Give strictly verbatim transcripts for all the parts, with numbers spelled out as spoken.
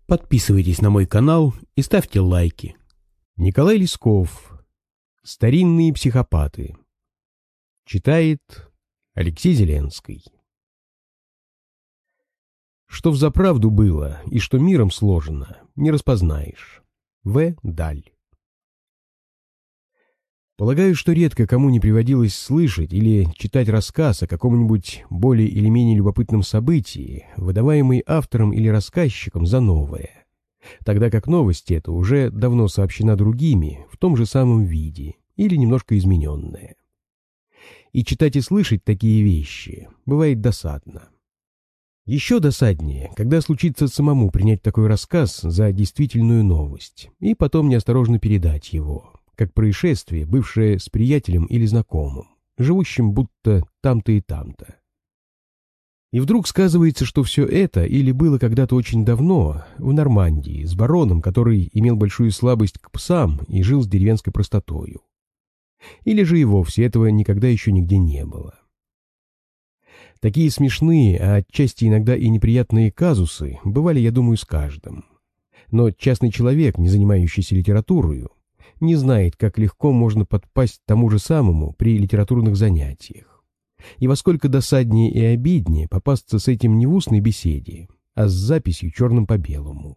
Подписывайтесь на мой канал и ставьте лайки. Николай Лесков. Старинные психопаты. Читает Алексей Зеленский. Что взаправду было и что миром сложено, не распознаешь. В. Даль. Полагаю, что редко кому не приводилось слышать или читать рассказ о каком-нибудь более или менее любопытном событии, выдаваемый автором или рассказчиком за новое, тогда как новость эта уже давно сообщена другими в том же самом виде или немножко измененная. И читать и слышать такие вещи бывает досадно. Еще досаднее, когда случится самому принять такой рассказ за действительную новость и потом неосторожно передать его, как происшествие, бывшее с приятелем или знакомым, живущим будто там-то и там-то. И вдруг сказывается, что все это или было когда-то очень давно в Нормандии с бароном, который имел большую слабость к псам и жил с деревенской простотою. Или же и вовсе этого никогда еще нигде не было. Такие смешные, а отчасти иногда и неприятные казусы бывали, я думаю, с каждым. Но частный человек, не занимающийся литературой, не знает, как легко можно подпасть тому же самому при литературных занятиях. И во сколько досаднее и обиднее попасться с этим не в устной беседе, а с записью черным по белому.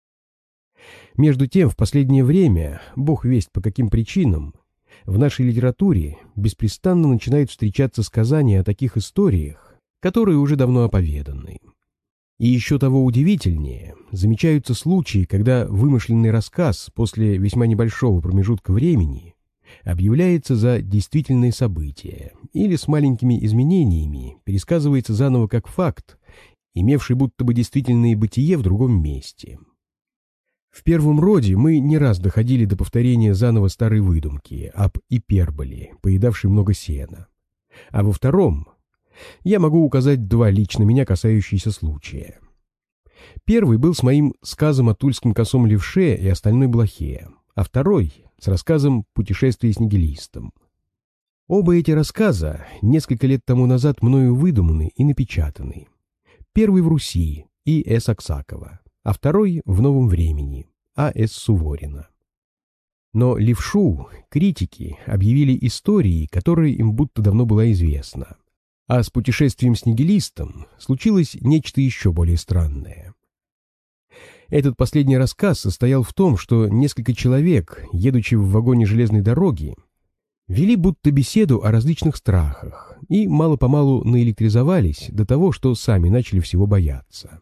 Между тем, в последнее время, бог весть по каким причинам, в нашей литературе беспрестанно начинают встречаться сказания о таких историях, которые уже давно оповеданы. И еще того удивительнее, замечаются случаи, когда вымышленный рассказ после весьма небольшого промежутка времени объявляется за действительные события или с маленькими изменениями пересказывается заново как факт, имевший будто бы действительное бытие в другом месте. В первом роде мы не раз доходили до повторения заново старой выдумки об иперболе, поедавшей много сена. А во втором я могу указать два лично меня касающиеся случая. Первый был с моим сказом о тульском косом левше и остальной блохе, а второй — с рассказом «Путешествие с нигилистом». Оба эти рассказа несколько лет тому назад мною выдуманы и напечатаны. Первый в Руси, И С Аксакова, а второй в Новом времени, А С Суворина. Но левшу критики объявили историей, которая им будто давно была известна. А с «Путешествием с нигилистом» случилось нечто еще более странное. Этот последний рассказ состоял в том, что несколько человек, едучи в вагоне железной дороги, вели будто беседу о различных страхах и мало-помалу наэлектризовались до того, что сами начали всего бояться.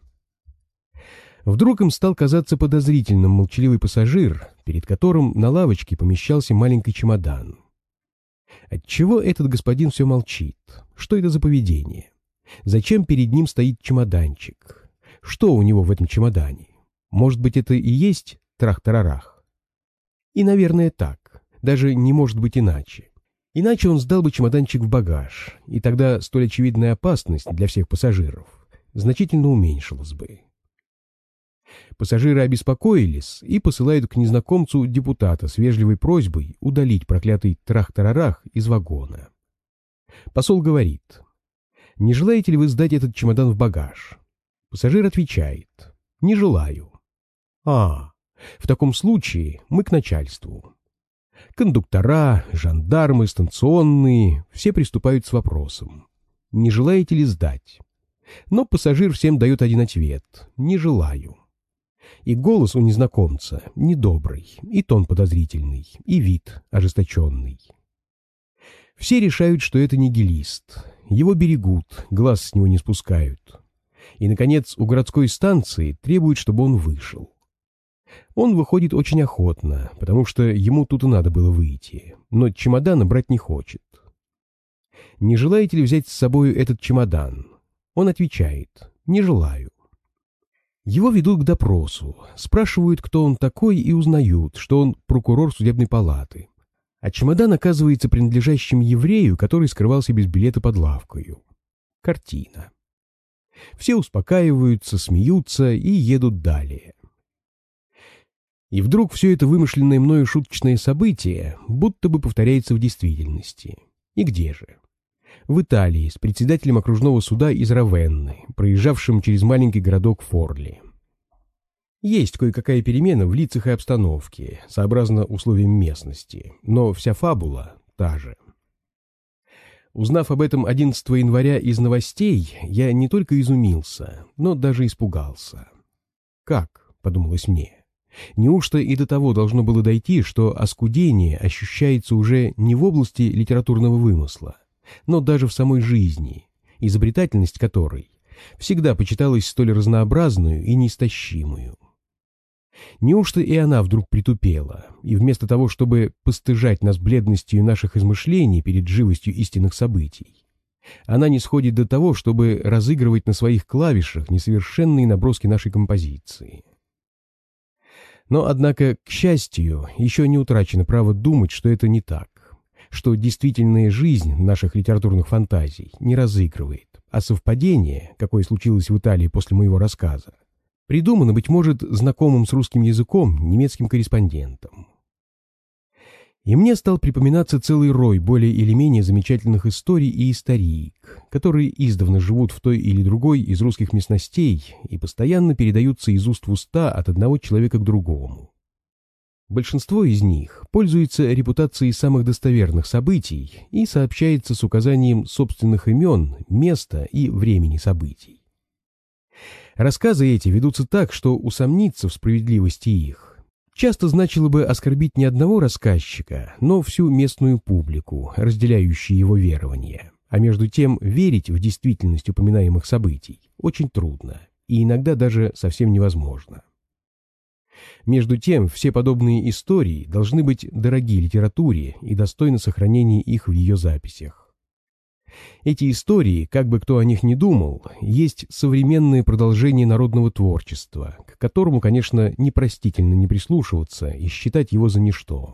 Вдруг им стал казаться подозрительным молчаливый пассажир, перед которым на лавочке помещался маленький чемодан. Отчего этот господин все молчит? Что это за поведение? Зачем перед ним стоит чемоданчик? Что у него в этом чемодане? Может быть, это и есть трах-тарарах? И, наверное, так. Даже не может быть иначе. Иначе он сдал бы чемоданчик в багаж, и тогда столь очевидная опасность для всех пассажиров значительно уменьшилась бы. Пассажиры обеспокоились и посылают к незнакомцу депутата с вежливой просьбой удалить проклятый трах-тарарах из вагона. Посол говорит: «Не желаете ли вы сдать этот чемодан в багаж?» Пассажир отвечает: «Не желаю». «А, в таком случае мы к начальству». Кондуктора, жандармы, станционные — все приступают с вопросом: «Не желаете ли сдать?» Но пассажир всем дает один ответ: «Не желаю». И голос у незнакомца недобрый, и тон подозрительный, и вид ожесточенный. Все решают, что это нигилист. Его берегут, глаз с него не спускают. И, наконец, у городской станции требуют, чтобы он вышел. Он выходит очень охотно, потому что ему тут и надо было выйти, но чемодана брать не хочет. «Не желаете ли взять с собой этот чемодан?» Он отвечает: «Не желаю». Его ведут к допросу, спрашивают, кто он такой, и узнают, что он прокурор судебной палаты. А чемодан оказывается принадлежащим еврею, который скрывался без билета под лавкою. Картина. Все успокаиваются, смеются и едут далее. И вдруг все это вымышленное мною шуточное событие будто бы повторяется в действительности. И где же? В Италии с председателем окружного суда из Равенны, проезжавшим через маленький городок Форли. Есть кое-какая перемена в лицах и обстановке, сообразно условиям местности, но вся фабула та же. Узнав об этом одиннадцатого января из новостей, я не только изумился, но даже испугался. «Как?» — подумалось мне. «Неужто и до того должно было дойти, что оскудение ощущается уже не в области литературного вымысла, но даже в самой жизни, изобретательность которой всегда почиталась столь разнообразную и неистощимую? Неужто и она вдруг притупела, и вместо того, чтобы постыжать нас бледностью наших измышлений перед живостью истинных событий, она не сходит до того, чтобы разыгрывать на своих клавишах несовершенные наброски нашей композиции? Но, однако, к счастью, еще не утрачено право думать, что это не так, что действительная жизнь наших литературных фантазий не разыгрывает, а совпадение, какое случилось в Италии после моего рассказа, придумано, быть может, знакомым с русским языком немецким корреспондентом. И мне стал припоминаться целый рой более или менее замечательных историй и историк, которые издавна живут в той или другой из русских местностей и постоянно передаются из уст в уста от одного человека к другому. Большинство из них пользуется репутацией самых достоверных событий и сообщается с указанием собственных имен, места и времени событий. Рассказы эти ведутся так, что усомниться в справедливости их часто значило бы оскорбить не одного рассказчика, но всю местную публику, разделяющую его верования. А между тем верить в действительность упоминаемых событий очень трудно и иногда даже совсем невозможно. Между тем, все подобные истории должны быть дороги литературе и достойны сохранения их в ее записях. Эти истории, как бы кто о них ни думал, есть современное продолжение народного творчества, к которому, конечно, непростительно не прислушиваться и считать его за ничто.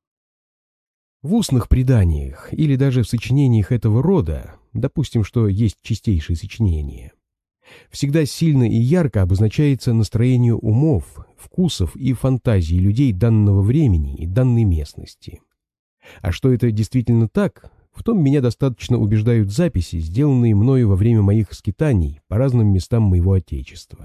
В устных преданиях или даже в сочинениях этого рода, допустим, что есть чистейшие сочинения, всегда сильно и ярко обозначается настроение умов, вкусов и фантазий людей данного времени и данной местности. А что это действительно так, в том меня достаточно убеждают записи, сделанные мною во время моих скитаний по разным местам моего Отечества.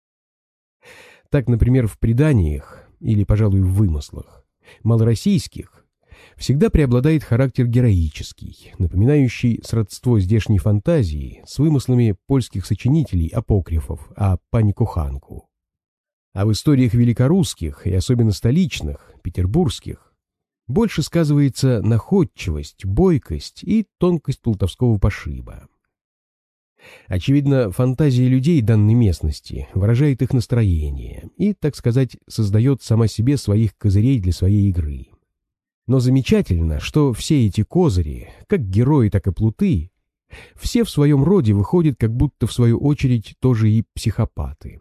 Так, например, в преданиях, или, пожалуй, в вымыслах, малороссийских, всегда преобладает характер героический, напоминающий сродство здешней фантазии с вымыслами польских сочинителей-апокрифов о пане Коханку. А в историях великорусских, и особенно столичных, петербургских, больше сказывается находчивость, бойкость и тонкость плутовского пошиба. Очевидно, фантазия людей данной местности выражает их настроение и, так сказать, создает сама себе своих козырей для своей игры. Но замечательно, что все эти козыри, как герои, так и плуты, все в своем роде выходят как будто в свою очередь тоже и психопаты.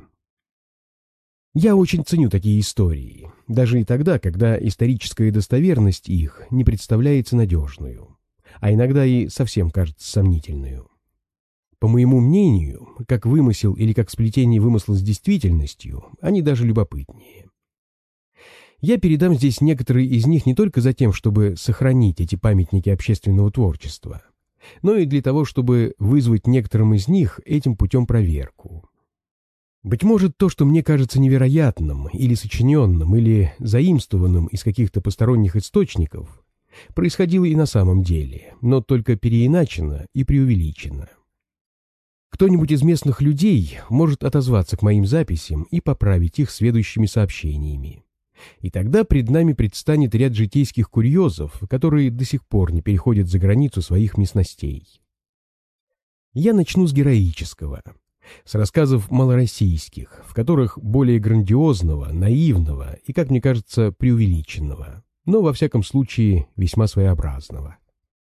Я очень ценю такие истории, даже и тогда, когда историческая достоверность их не представляется надежную, а иногда и совсем кажется сомнительную. По моему мнению, как вымысел или как сплетение вымысла с действительностью, они даже любопытнее. Я передам здесь некоторые из них не только за тем, чтобы сохранить эти памятники общественного творчества, но и для того, чтобы вызвать некоторым из них этим путем проверку. Быть может, то, что мне кажется невероятным, или сочиненным, или заимствованным из каких-то посторонних источников, происходило и на самом деле, но только переиначено и преувеличено. Кто-нибудь из местных людей может отозваться к моим записям и поправить их следующими сообщениями. И тогда пред нами предстанет ряд житейских курьезов, которые до сих пор не переходят за границу своих местностей. Я начну с героического, с рассказов малороссийских, в которых более грандиозного, наивного и, как мне кажется, преувеличенного, но, во всяком случае, весьма своеобразного.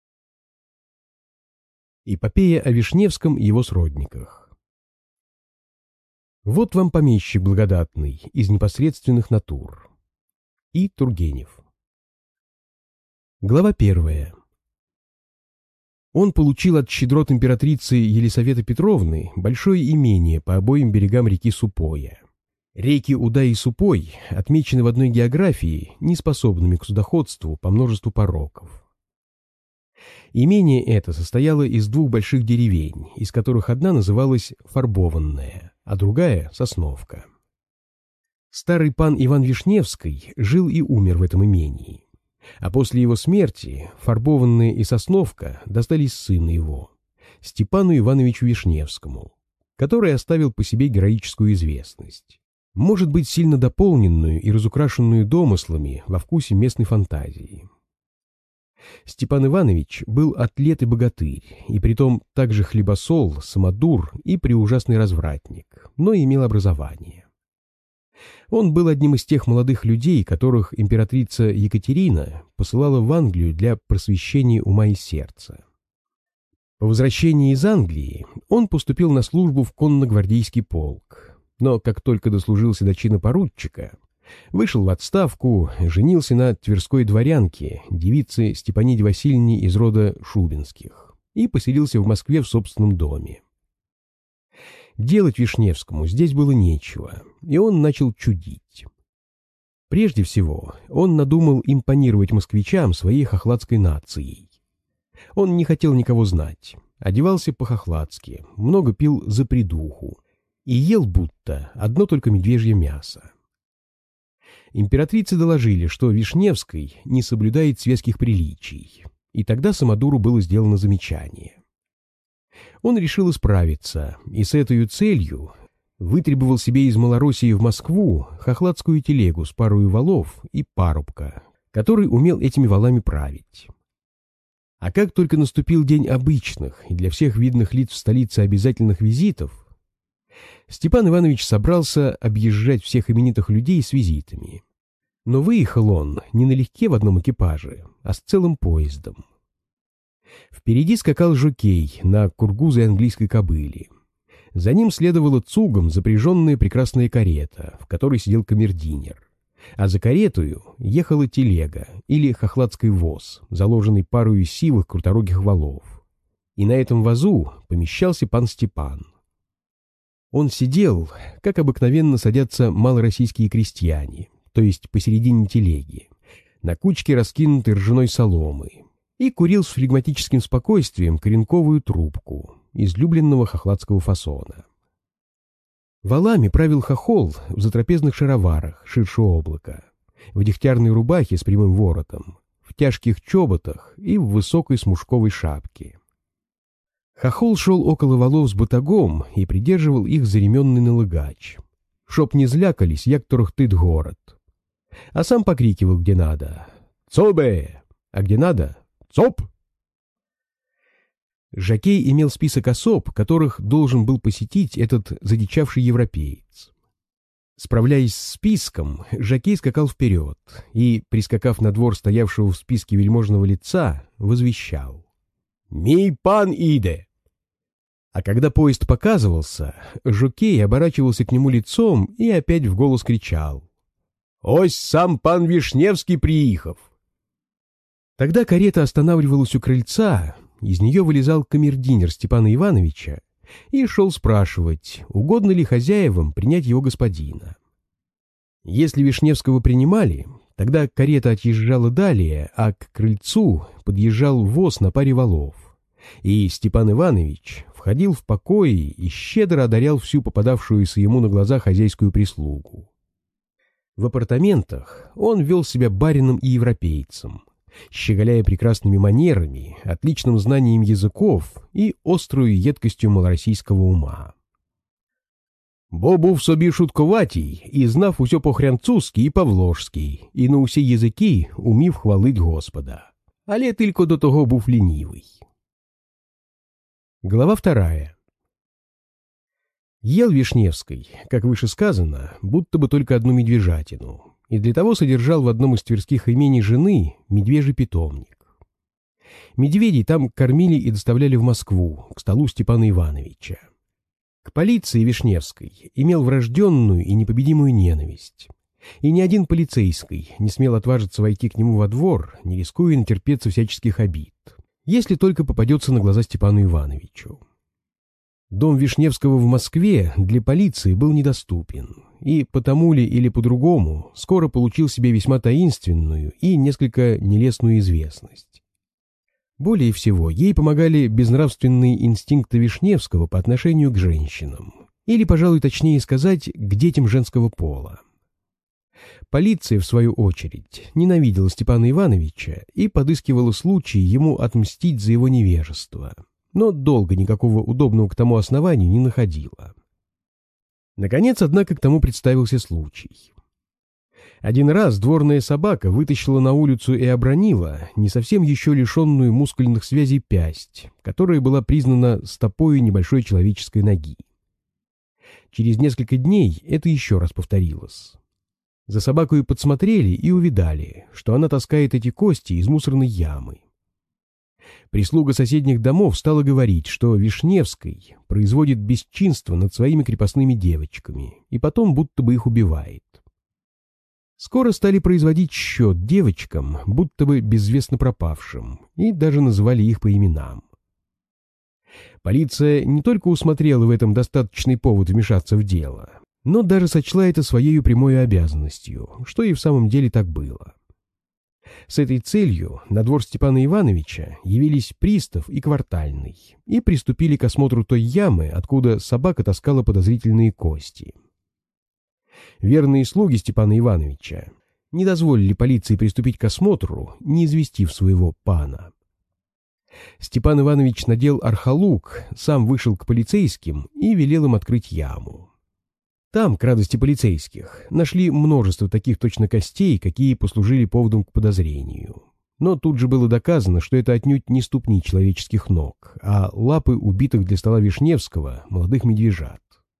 Эпопея о Вишневском и его сродниках. Вот вам помещик благодатный из непосредственных натур. И Тургенев. Глава первая. Он получил от щедрот императрицы Елисаветы Петровны большое имение по обоим берегам реки Супоя. Реки Уда и Супой отмечены в одной географии неспособными к судоходству по множеству пороков. Имение это состояло из двух больших деревень, из которых одна называлась Фарбованная, а другая — Сосновка. Старый пан Иван Вишневский жил и умер в этом имении, а после его смерти Фарбованная и Сосновка достались сыну его, Степану Ивановичу Вишневскому, который оставил по себе героическую известность, может быть, сильно дополненную и разукрашенную домыслами во вкусе местной фантазии. Степан Иванович был атлет и богатырь, и притом также хлебосол, самодур и преужасный развратник, но имел образование. Он был одним из тех молодых людей, которых императрица Екатерина посылала в Англию для просвещения ума и сердца. По возвращении из Англии он поступил на службу в конно-гвардейский полк, но как только дослужился до чина поручика, вышел в отставку, женился на тверской дворянке, девице Степаниде Васильевне из рода Шубинских, и поселился в Москве в собственном доме. Делать Вишневскому здесь было нечего, и он начал чудить. Прежде всего, он надумал импонировать москвичам своей хохладской нацией. Он не хотел никого знать, одевался по-хохладски, много пил за придуху и ел будто одно только медвежье мясо. Императрице доложили, что Вишневский не соблюдает светских приличий, и тогда самодуру было сделано замечание. Он решил исправиться, и с этой целью вытребовал себе из Малороссии в Москву хохладскую телегу с парою валов и парубка, который умел этими валами править. А как только наступил день обычных и для всех видных лиц в столице обязательных визитов, Степан Иванович собрался объезжать всех именитых людей с визитами. Но выехал он не налегке в одном экипаже, а с целым поездом. Впереди скакал жокей на кургузой английской кобыле. За ним следовала цугом запряженная прекрасная карета, в которой сидел камердинер. А за каретою ехала телега или хохладский воз, заложенный парою сивых круторогих валов. И на этом вазу помещался пан Степан. Он сидел, как обыкновенно садятся малороссийские крестьяне, то есть посередине телеги, на кучке раскинутой ржаной соломы, и курил с флегматическим спокойствием коренковую трубку излюбленного хохладского фасона. Валами правил хохол в затрапезных шароварах ширше облака, в дегтярной рубахе с прямым воротом, в тяжких чоботах и в высокой смушковой шапке. Хохол шел около валов с батагом и придерживал их за ременный налыгач, чтоб не злякались, як торохтит город. А сам покрикивал где надо «Цобе!», а где надо «Цоп!». Жокей имел список особ, которых должен был посетить этот задичавший европеец. Справляясь с списком, жокей скакал вперед и, прискакав на двор стоявшего в списке вельможного лица, возвещал: «Мий пан иде!». А когда поезд показывался, жокей оборачивался к нему лицом и опять в голос кричал: «Ось сам пан Вишневский приехав!». Тогда карета останавливалась у крыльца, из нее вылезал камердинер Степана Ивановича и шел спрашивать, угодно ли хозяевам принять его господина. Если Вишневского принимали, тогда карета отъезжала далее, а к крыльцу подъезжал воз на паре валов, и Степан Иванович входил в покои и щедро одарял всю попадавшуюся ему на глаза хозяйскую прислугу. В апартаментах он вел себя барином и европейцем, щеголяя прекрасными манерами, отличным знанием языков и острою едкостью малороссийского ума. Бо був собі шутковатій і знав усьо по-хрянцузьки і по-вложськи, і на усі язики умів хвалить Господа. Але тільки до того був лінивий. Глава вторая. Ел Вишневский, как выше сказано, будто бы только одну медвежатину, и для того содержал в одном из тверских имений жены медвежий питомник. Медведей там кормили и доставляли в Москву, к столу Степана Ивановича. К полиции Вишневской имел врожденную и непобедимую ненависть, и ни один полицейский не смел отважиться войти к нему во двор, не рискуя натерпеться всяческих обид, если только попадется на глаза Степану Ивановичу. Дом Вишневского в Москве для полиции был недоступен, и потому ли или по-другому скоро получил себе весьма таинственную и несколько нелестную известность. Более всего ей помогали безнравственные инстинкты Вишневского по отношению к женщинам, или, пожалуй, точнее сказать, к детям женского пола. Полиция, в свою очередь, ненавидела Степана Ивановича и подыскивала случай ему отмстить за его невежество, но долго никакого удобного к тому основанию не находила. Наконец, однако, к тому представился случай. Один раз дворная собака вытащила на улицу и обронила не совсем еще лишенную мускульных связей пясть, которая была признана стопою небольшой человеческой ноги. Через несколько дней это еще раз повторилось. За собакой подсмотрели и увидали, что она таскает эти кости из мусорной ямы. Прислуга соседних домов стала говорить, что Вишневский производит бесчинство над своими крепостными девочками и потом будто бы их убивает. Скоро стали производить счет девочкам, будто бы безвестно пропавшим, и даже называли их по именам. Полиция не только усмотрела в этом достаточный повод вмешаться в дело, но даже сочла это своей прямой обязанностью, что и в самом деле так было. С этой целью на двор Степана Ивановича явились пристав и квартальный и приступили к осмотру той ямы, откуда собака таскала подозрительные кости. Верные слуги Степана Ивановича не дозволили полиции приступить к осмотру, не известив своего пана. Степан Иванович надел архалук, сам вышел к полицейским и велел им открыть яму. Там, к радости полицейских, нашли множество таких точно костей, какие послужили поводом к подозрению. Но тут же было доказано, что это отнюдь не ступни человеческих ног, а лапы убитых для стола Вишневского молодых медвежат.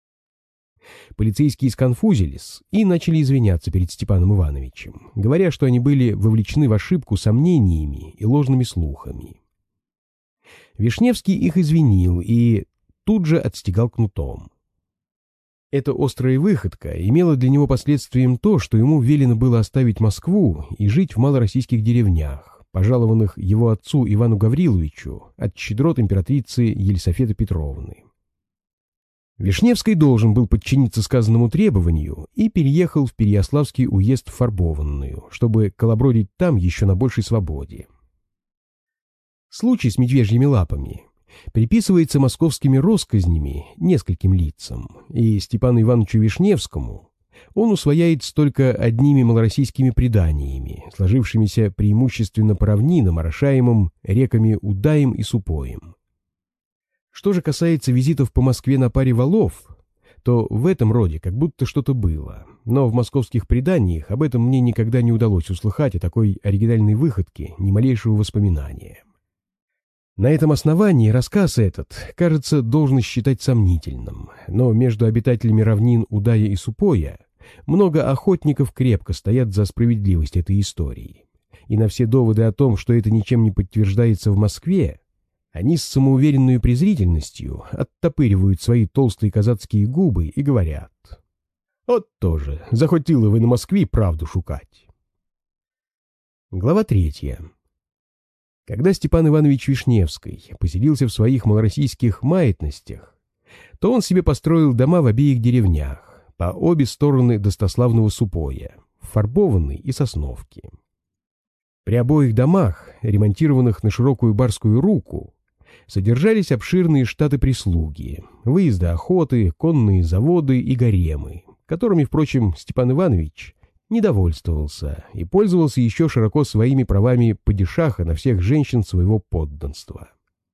Полицейские сконфузились и начали извиняться перед Степаном Ивановичем, говоря, что они были вовлечены в ошибку сомнениями и ложными слухами. Вишневский их извинил и тут же отстегал кнутом. Эта острая выходка имела для него последствием то, что ему велено было оставить Москву и жить в малороссийских деревнях, пожалованных его отцу Ивану Гавриловичу от щедрот императрицы Елисаветы Петровны. Вишневский должен был подчиниться сказанному требованию и переехал в Переяславский уезд в Фарбованную, чтобы колобродить там еще на большей свободе. Случай с медвежьими лапами приписывается московскими россказнями нескольким лицам, и Степану Ивановичу Вишневскому он усвояется только одними малороссийскими преданиями, сложившимися преимущественно по равнинам, орошаемым реками Удаем и Супоем. Что же касается визитов по Москве на паре валов, то в этом роде как будто что-то было, но в московских преданиях об этом мне никогда не удалось услыхать о такой оригинальной выходке ни малейшего воспоминания. На этом основании рассказ этот, кажется, должен считать сомнительным, но между обитателями равнин Удая и Супоя много охотников крепко стоят за справедливость этой истории, и на все доводы о том, что это ничем не подтверждается в Москве, они с самоуверенной презрительностью оттопыривают свои толстые казацкие губы и говорят: «Вот тоже, захотели вы на Москве правду шукать». Глава третья. Когда Степан Иванович Вишневский поселился в своих малороссийских маятностях, то он себе построил дома в обеих деревнях, по обе стороны достославного Супоя, в Фарбованной и Сосновке. При обоих домах, ремонтированных на широкую барскую руку, содержались обширные штаты прислуги, выезды охоты, конные заводы и гаремы, которыми, впрочем, Степан Иванович не довольствовался и пользовался еще широко своими правами падишаха на всех женщин своего подданства.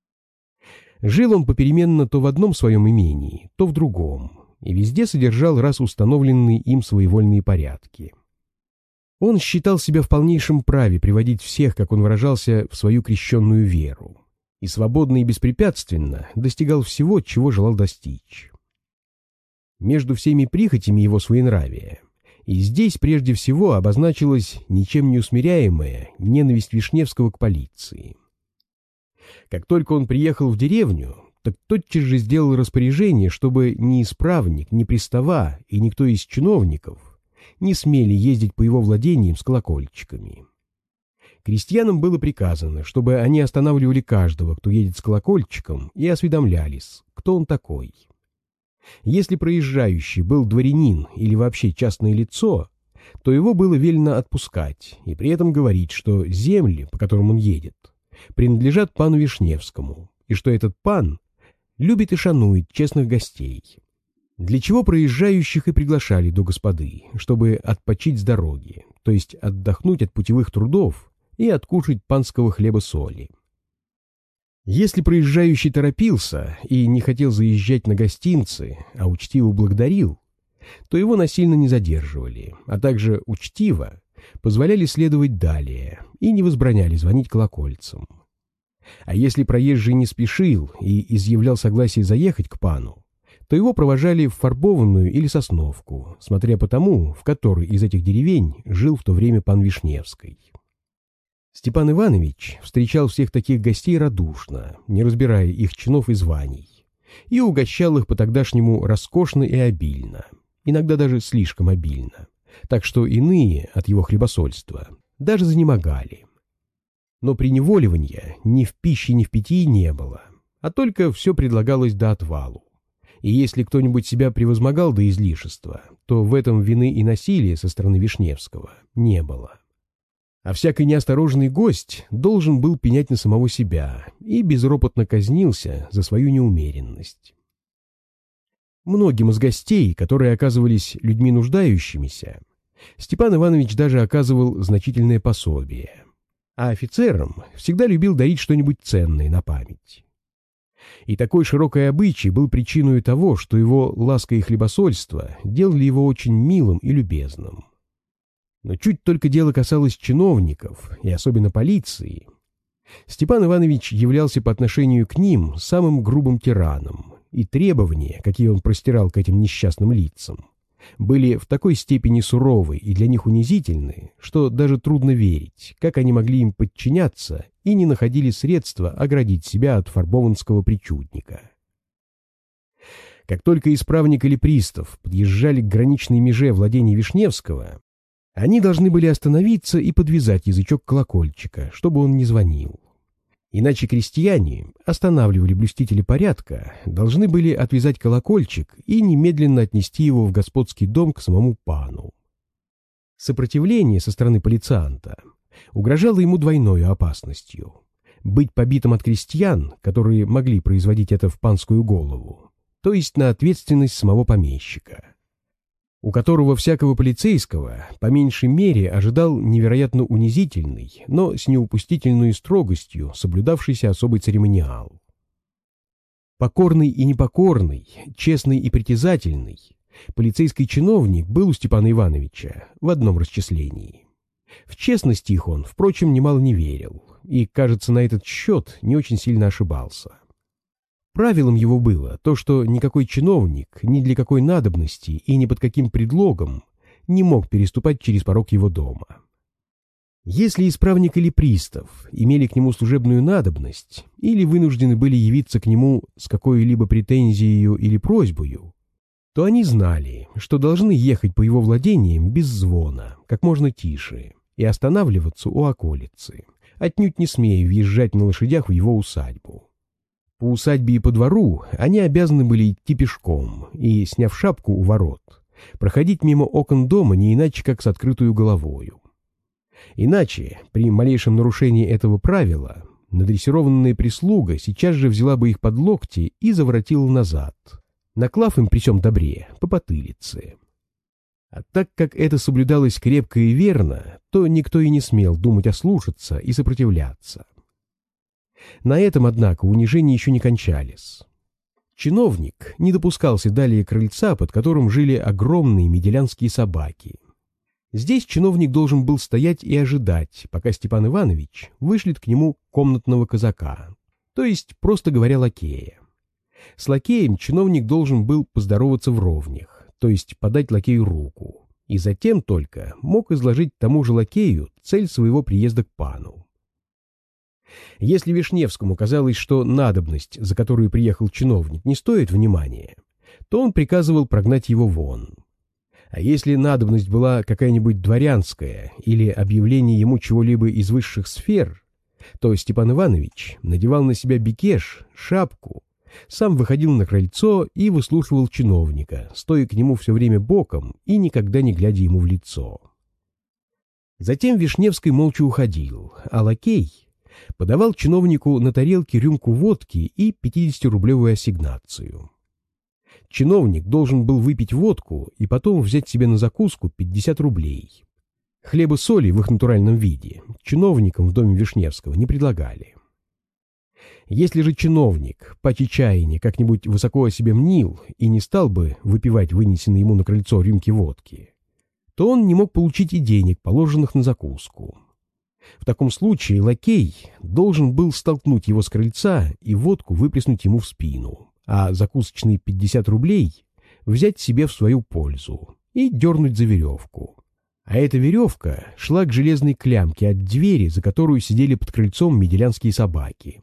Жил он попеременно то в одном своем имении, то в другом, и везде содержал раз установленные им своевольные порядки. Он считал себя в полнейшем праве приводить всех, как он выражался, в свою крещенную веру, и свободно и беспрепятственно достигал всего, чего желал достичь. Между всеми прихотями его своенравия и здесь прежде всего обозначилась ничем не усмиряемая ненависть Вишневского к полиции. Как только он приехал в деревню, так тотчас же сделал распоряжение, чтобы ни исправник, ни пристава и никто из чиновников не смели ездить по его владениям с колокольчиками. Крестьянам было приказано, чтобы они останавливали каждого, кто едет с колокольчиком, и осведомлялись, кто он такой. Если проезжающий был дворянин или вообще частное лицо, то его было велено отпускать и при этом говорить, что земли, по которым он едет, принадлежат пану Вишневскому, и что этот пан любит и шанует честных гостей. Для чего проезжающих и приглашали до господы, чтобы отпочить с дороги, то есть отдохнуть от путевых трудов и откушать панского хлеба-соли. Если проезжающий торопился и не хотел заезжать на гостинцы, а учтиво благодарил, то его насильно не задерживали, а также учтиво позволяли следовать далее и не возбраняли звонить колокольцам. А если проезжий не спешил и изъявлял согласие заехать к пану, то его провожали в Фарбованную или Сосновку, смотря по тому, в которой из этих деревень жил в то время пан Вишневский. Степан Иванович встречал всех таких гостей радушно, не разбирая их чинов и званий, и угощал их по-тогдашнему роскошно и обильно, иногда даже слишком обильно, так что иные от его хлебосольства даже занемогали. Но преневоливания ни в пище, ни в питьи не было, а только все предлагалось до отвалу. И если кто-нибудь себя превозмогал до излишества, то в этом вины и насилия со стороны Вишневского не было. А всякий неосторожный гость должен был пенять на самого себя и безропотно казнился за свою неумеренность. Многим из гостей, которые оказывались людьми нуждающимися, Степан Иванович даже оказывал значительное пособие, а офицерам всегда любил дарить что-нибудь ценное на память. И такой широкий обычай был причиной того, что его ласка и хлебосольство делали его очень милым и любезным. Но чуть только дело касалось чиновников, и особенно полиции, Степан Иванович являлся по отношению к ним самым грубым тираном, и требования, какие он простирал к этим несчастным лицам, были в такой степени суровы и для них унизительны, что даже трудно верить, как они могли им подчиняться и не находили средства оградить себя от фарбованского причудника. Как только исправник или пристав подъезжали к граничной меже владений Вишневского, они должны были остановиться и подвязать язычок колокольчика, чтобы он не звонил. Иначе крестьяне останавливали блюстители порядка, должны были отвязать колокольчик и немедленно отнести его в господский дом к самому пану. Сопротивление со стороны полицианта угрожало ему двойной опасностью: быть побитым от крестьян, которые могли производить это в панскую голову, то есть на ответственность самого помещика, у которого всякого полицейского по меньшей мере ожидал невероятно унизительный, но с неупустительной строгостью соблюдавшийся особый церемониал. Покорный и непокорный, честный и притязательный, полицейский чиновник был у Степана Ивановича в одном расчислении. В честность их он, впрочем, немало не верил, и, кажется, на этот счет не очень сильно ошибался. Правилом его было то, что никакой чиновник ни для какой надобности и ни под каким предлогом не мог переступать через порог его дома. Если исправник или пристав имели к нему служебную надобность или вынуждены были явиться к нему с какой-либо претензией или просьбою, то они знали, что должны ехать по его владениям без звона, как можно тише, и останавливаться у околицы, отнюдь не смея въезжать на лошадях в его усадьбу. По усадьбе и по двору они обязаны были идти пешком и, сняв шапку у ворот, проходить мимо окон дома не иначе, как с открытую головою. Иначе, при малейшем нарушении этого правила, надрессированная прислуга сейчас же взяла бы их под локти и заворотила назад, наклав им при всем добре по потылице. А так как это соблюдалось крепко и верно, то никто и не смел думать ослушаться и сопротивляться. На этом, однако, унижения еще не кончались. Чиновник не допускался далее крыльца, под которым жили огромные меделянские собаки. Здесь чиновник должен был стоять и ожидать, пока Степан Иванович вышлет к нему комнатного казака, то есть, просто говоря, лакея. С лакеем чиновник должен был поздороваться в ровнях, то есть подать лакею руку, и затем только мог изложить тому же лакею цель своего приезда к пану. Если Вишневскому казалось, что надобность, за которую приехал чиновник, не стоит внимания, то он приказывал прогнать его вон. А если надобность была какая-нибудь дворянская или объявление ему чего-либо из высших сфер, то Степан Иванович надевал на себя бекеш, шапку, сам выходил на крыльцо и выслушивал чиновника, стоя к нему все время боком и никогда не глядя ему в лицо. Затем Вишневский молча уходил, а лакей подавал чиновнику на тарелке рюмку водки и пятидесятирублевую ассигнацию. чиновник должен был выпить водку и потом взять себе на закуску пятьдесят рублей. Хлеба-соли в их натуральном виде чиновникам в доме Вишневского не предлагали. Если же чиновник по чаяния как-нибудь высоко о себе мнил и не стал бы выпивать вынесенные ему на крыльцо рюмки водки, то он не мог получить и денег, положенных на закуску. В таком случае лакей должен был столкнуть его с крыльца и водку выплеснуть ему в спину, а закусочные пятьдесят рублей взять себе в свою пользу и дернуть за веревку. А эта веревка шла к железной клямке от двери, за которую сидели под крыльцом меделянские собаки.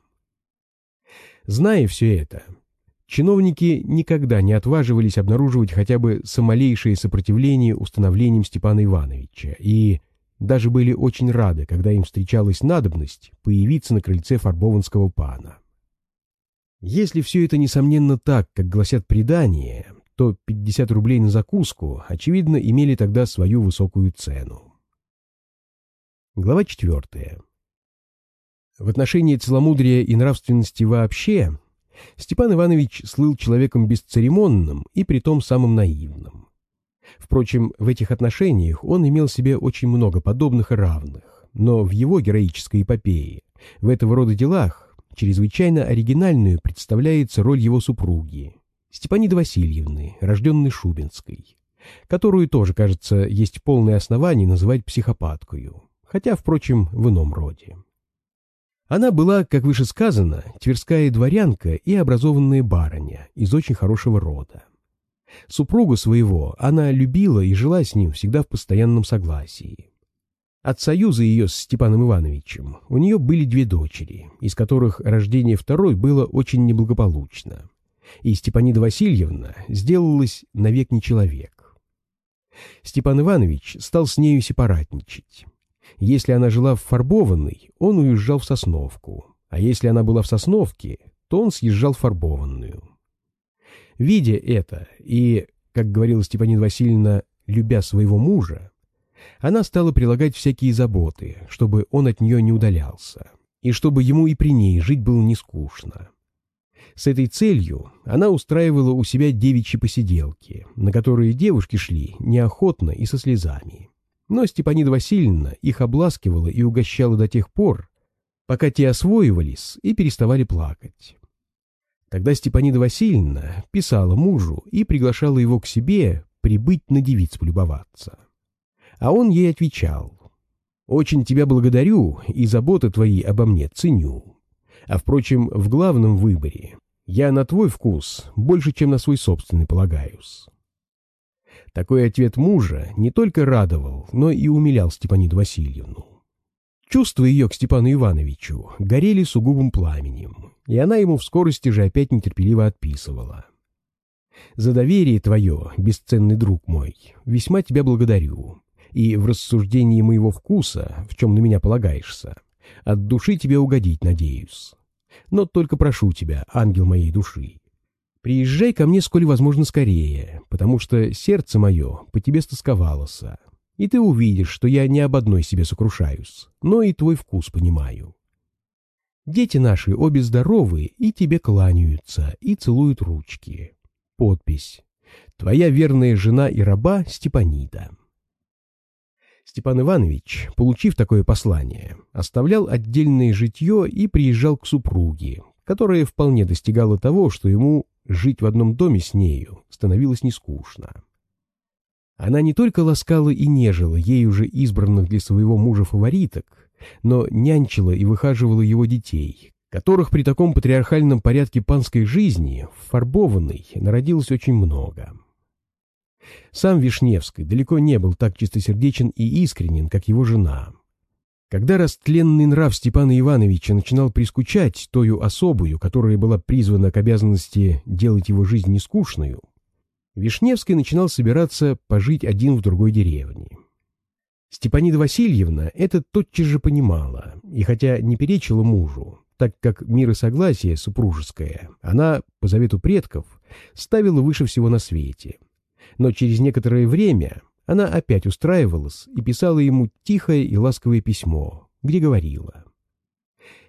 Зная все это, чиновники никогда не отваживались обнаруживать хотя бы самолейшее сопротивление установлениям Степана Ивановича и даже были очень рады, когда им встречалась надобность появиться на крыльце фарбованского пана. Если все это несомненно так, как гласят предания, то пятьдесят рублей на закуску, очевидно, имели тогда свою высокую цену. Глава четвертая. В отношении целомудрия и нравственности вообще Степан Иванович слыл человеком бесцеремонным и притом самым наивным. Впрочем, в этих отношениях он имел себе очень много подобных и равных, но в его героической эпопее, в этого рода делах, чрезвычайно оригинальную представляется роль его супруги, Степаниды Васильевны, рожденной Шубинской, которую тоже, кажется, есть полное основание называть психопаткою, хотя, впрочем, в ином роде. Она была, как выше сказано, тверская дворянка и образованная барыня из очень хорошего рода. Супругу своего она любила и жила с ним всегда в постоянном согласии. От союза ее с Степаном Ивановичем у нее были две дочери, из которых рождение второй было очень неблагополучно, и Степанида Васильевна сделалась навек не человек. Степан Иванович стал с нею сепаратничать. Если она жила в Фарбованной, он уезжал в Сосновку, а если она была в Сосновке, то он съезжал в Фарбованную. Видя это и, как говорила Степанида Васильевна, любя своего мужа, она стала прилагать всякие заботы, чтобы он от нее не удалялся, и чтобы ему и при ней жить было не скучно. С этой целью она устраивала у себя девичьи посиделки, на которые девушки шли неохотно и со слезами. Но Степанида Васильевна их обласкивала и угощала до тех пор, пока те освоивались и переставали плакать. Тогда Степанида Васильевна писала мужу и приглашала его к себе прибыть на девиц полюбоваться. А он ей отвечал: «Очень тебя благодарю и заботы твои обо мне ценю. А, впрочем, в главном выборе я на твой вкус больше, чем на свой собственный полагаюсь». Такой ответ мужа не только радовал, но и умилял Степаниду Васильевну. Чувства ее к Степану Ивановичу горели сугубым пламенем, и она ему в скорости же опять нетерпеливо отписывала: «За доверие твое, бесценный друг мой, весьма тебя благодарю, и в рассуждении моего вкуса, в чем на меня полагаешься, от души тебе угодить надеюсь. Но только прошу тебя, ангел моей души, приезжай ко мне сколь возможно скорее, потому что сердце мое по тебе стосковалось, и ты увидишь, что я не об одной себе сокрушаюсь, но и твой вкус понимаю. Дети наши обе здоровы и тебе кланяются и целуют ручки. Подпись: твоя верная жена и раба Степанида». Степан Иванович, получив такое послание, оставлял отдельное житье и приезжал к супруге, которая вполне достигала того, что ему жить в одном доме с нею становилось нескучно. Она не только ласкала и нежила ею же избранных для своего мужа фавориток, но нянчила и выхаживала его детей, которых при таком патриархальном порядке панской жизни в Фарбованной народилось очень много. Сам Вишневский далеко не был так чистосердечен и искренен, как его жена. Когда растленный нрав Степана Ивановича начинал прискучать тою особою, которая была призвана к обязанности делать его жизнь нескучною, Вишневский начинал собираться пожить один в другой деревне. Степанида Васильевна это тотчас же понимала, и хотя не перечила мужу, так как мир и согласие супружеское она, по завету предков, ставила выше всего на свете, но через некоторое время она опять устраивалась и писала ему тихое и ласковое письмо, где говорила: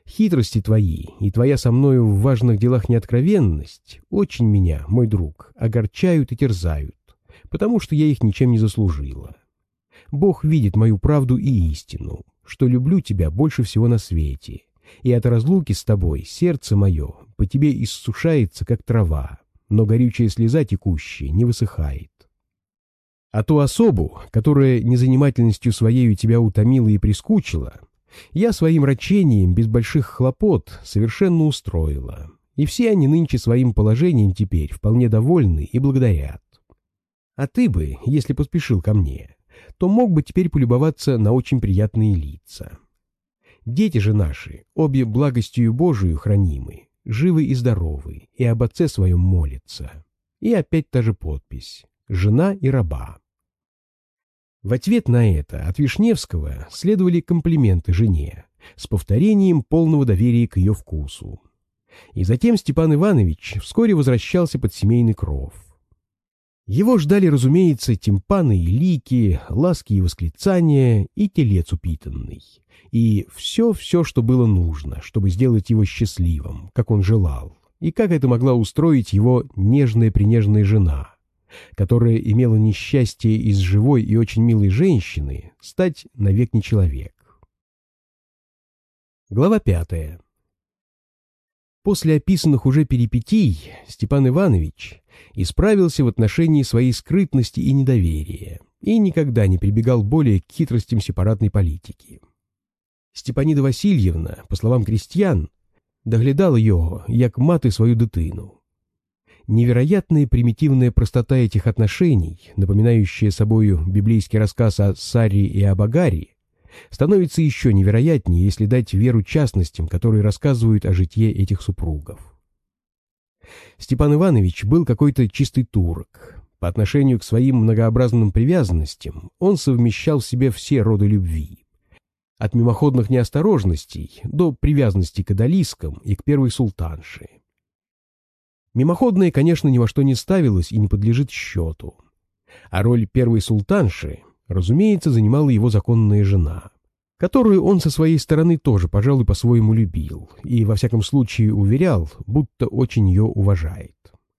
Хитрости твои и твоя со мною в важных делах неоткровенность очень меня, мой друг, огорчают и терзают, потому что я их ничем не заслужила. Бог видит мою правду и истину, что люблю тебя больше всего на свете, и от разлуки с тобой сердце мое по тебе иссушается, как трава, но горючая слеза текущая не высыхает. А ту особу, которая незанимательностью своею тебя утомила и прискучила, я своим рачением без больших хлопот совершенно устроила, и все они нынче своим положением теперь вполне довольны и благодарят. А ты бы, если поспешил ко мне, то мог бы теперь полюбоваться на очень приятные лица. Дети же наши, обе благостью Божию хранимы, живы и здоровы, и об отце своем молятся. И опять та же подпись «Жена и раба». В ответ на это от Вишневского следовали комплименты жене с повторением полного доверия к ее вкусу. И затем Степан Иванович вскоре возвращался под семейный кров. Его ждали, разумеется, тимпаны и лики, ласки и восклицания, и телец упитанный, и все-все, что было нужно, чтобы сделать его счастливым, как он желал, и как это могла устроить его нежная-пренежная жена, которая имела несчастье из живой и очень милой женщины стать навек не человек. Глава пятая. После описанных уже перипетий Степан Иванович исправился в отношении своей скрытности и недоверия и никогда не прибегал более к хитростям сепаратной политики. Степанида Васильевна, по словам крестьян, доглядала его, як мати свою дитину. Невероятная примитивная простота этих отношений, напоминающая собою библейский рассказ о Саре и об Агаре, становится еще невероятнее, если дать веру частностям, которые рассказывают о житье этих супругов. Степан Иванович был какой-то чистый турок. По отношению к своим многообразным привязанностям он совмещал в себе все роды любви. От мимоходных неосторожностей до привязанности к одалискам и к первой султанше. Мимоходное, конечно, ни во что не ставилось и не подлежит счету. А роль первой султанши, разумеется, занимала его законная жена, которую он со своей стороны тоже, пожалуй, по-своему любил и, во всяком случае, уверял, будто очень ее уважает.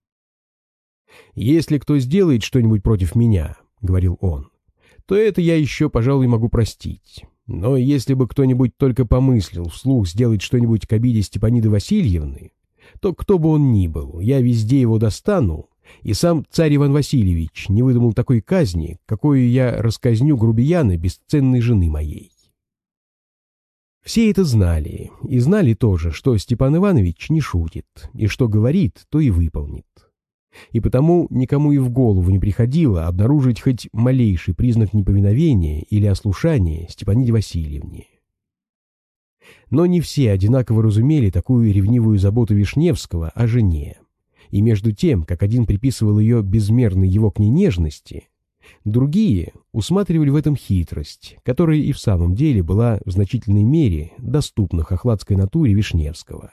«Если кто сделает что-нибудь против меня, — говорил он, — то это я еще, пожалуй, могу простить. Но если бы кто-нибудь только помыслил вслух сделать что-нибудь к обиде Степаниды Васильевны, то кто бы он ни был, я везде его достану, и сам царь Иван Васильевич не выдумал такой казни, какую я расказню грубияна бесценной жены моей». Все это знали, и знали тоже, что Степан Иванович не шутит, и что говорит, то и выполнит. И потому никому и в голову не приходило обнаружить хоть малейший признак неповиновения или ослушания Степаниде Васильевне. Но не все одинаково разумели такую ревнивую заботу Вишневского о жене, и между тем, как один приписывал ее безмерной его к ней нежности, другие усматривали в этом хитрость, которая и в самом деле была в значительной мере доступна хохладской натуре Вишневского.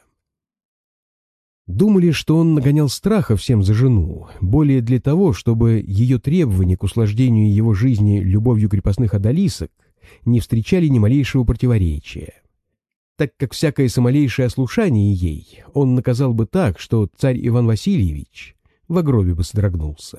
Думали, что он нагонял страха всем за жену, более для того, чтобы ее требования к услаждению его жизни любовью крепостных одалисок не встречали ни малейшего противоречия, так как всякое самолейшее ослушание ей он наказал бы так, что царь Иван Васильевич в гробе бы содрогнулся.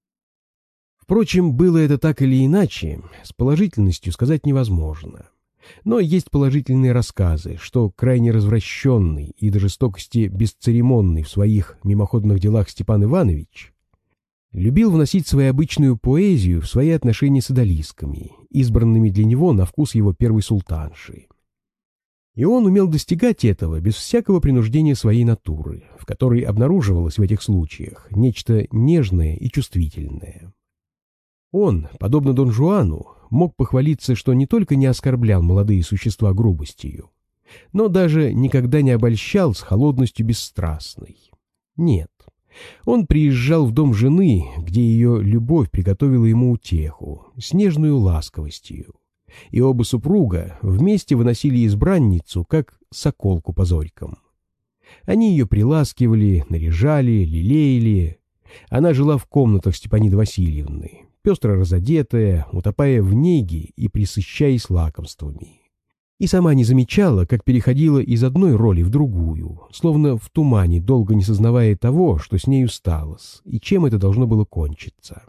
Впрочем, было это так или иначе, с положительностью сказать невозможно. Но есть положительные рассказы, что крайне развращенный и до жестокости бесцеремонный в своих мимоходных делах Степан Иванович любил вносить свою обычную поэзию в свои отношения с одалисками, избранными для него на вкус его первой султанши. И он умел достигать этого без всякого принуждения своей натуры, в которой обнаруживалось в этих случаях нечто нежное и чувствительное. Он, подобно Дон Жуану, мог похвалиться, что не только не оскорблял молодые существа грубостью, но даже никогда не обольщал с холодностью бесстрастной. Нет, он приезжал в дом жены, где ее любовь приготовила ему утеху, с нежную ласковостью, и оба супруга вместе выносили избранницу, как соколку по зорькам. Они ее приласкивали, наряжали, лелеяли. Она жила в комнатах Степаниды Васильевны, пестро разодетая, утопая в неге и присыщаясь лакомствами. И сама не замечала, как переходила из одной роли в другую, словно в тумане, долго не сознавая того, что с нею сталось, и чем это должно было кончиться.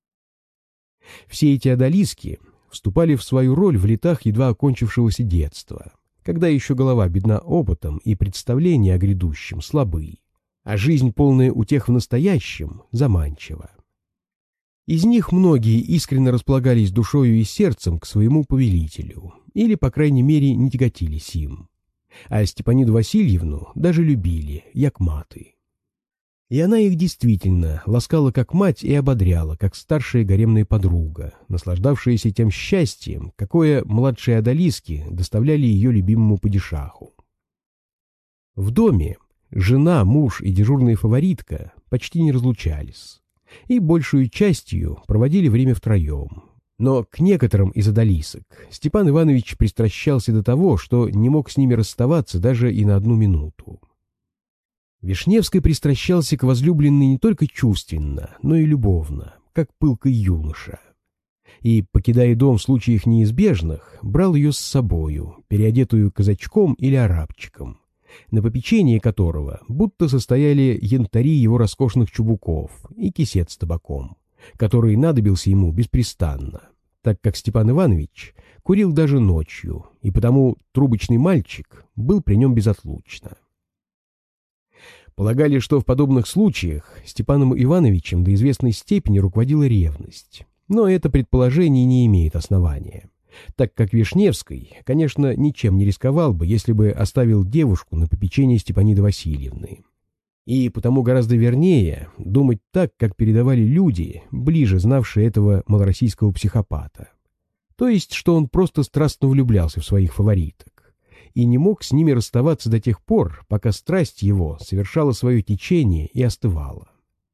Все эти одолиски вступали в свою роль в летах едва окончившегося детства, когда еще голова бедна опытом и представления о грядущем слабы, а жизнь, полная утех в настоящем, заманчива. Из них многие искренне располагались душою и сердцем к своему повелителю, или, по крайней мере, не тяготились им. А Степаниду Васильевну даже любили, як маты. И она их действительно ласкала как мать и ободряла, как старшая гаремная подруга, наслаждавшаяся тем счастьем, какое младшие одолиски доставляли ее любимому падишаху. В доме жена, муж и дежурная фаворитка почти не разлучались, и большую частью проводили время втроем. Но к некоторым из одолисок Степан Иванович пристращался до того, что не мог с ними расставаться даже и на одну минуту. Вишневский пристращался к возлюбленной не только чувственно, но и любовно, как пылкий юноша. И, покидая дом в случаях неизбежных, брал ее с собою, переодетую казачком или арабчиком, на попечении которого будто состояли янтари его роскошных чубуков и кисет с табаком, который надобился ему беспрестанно, так как Степан Иванович курил даже ночью, и потому трубочный мальчик был при нем безотлучно. Полагали, что в подобных случаях Степаном Ивановичем до известной степени руководила ревность, но это предположение не имеет основания, так как Вишневский, конечно, ничем не рисковал бы, если бы оставил девушку на попечение Степаниды Васильевны. И потому гораздо вернее думать так, как передавали люди, ближе знавшие этого малороссийского психопата. То есть, что он просто страстно влюблялся в своих фавориток и не мог с ними расставаться до тех пор, пока страсть его совершала свое течение и остывала.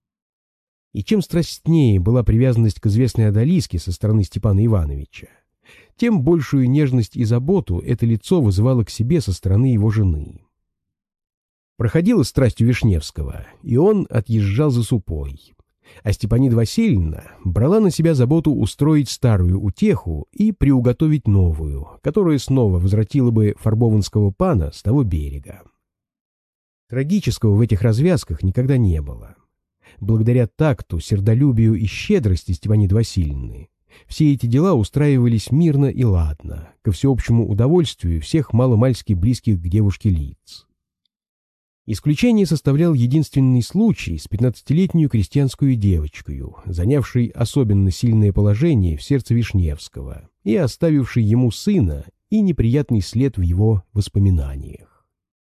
И чем страстнее была привязанность к известной одолиске со стороны Степана Ивановича, тем большую нежность и заботу это лицо вызывало к себе со стороны его жены. Проходила страсть у Вишневского, и он отъезжал за супой. А Степанида Васильевна брала на себя заботу устроить старую утеху и приуготовить новую, которая снова возвратила бы фарбованского пана с того берега. Трагического в этих развязках никогда не было. Благодаря такту, сердолюбию и щедрости Степаниды Васильевны все эти дела устраивались мирно и ладно, ко всеобщему удовольствию всех маломальски близких к девушке лиц. Исключение составлял единственный случай с пятнадцатилетнюю крестьянскую девочкою, занявшей особенно сильное положение в сердце Вишневского и оставившей ему сына и неприятный след в его воспоминаниях.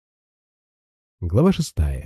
Глава шестая.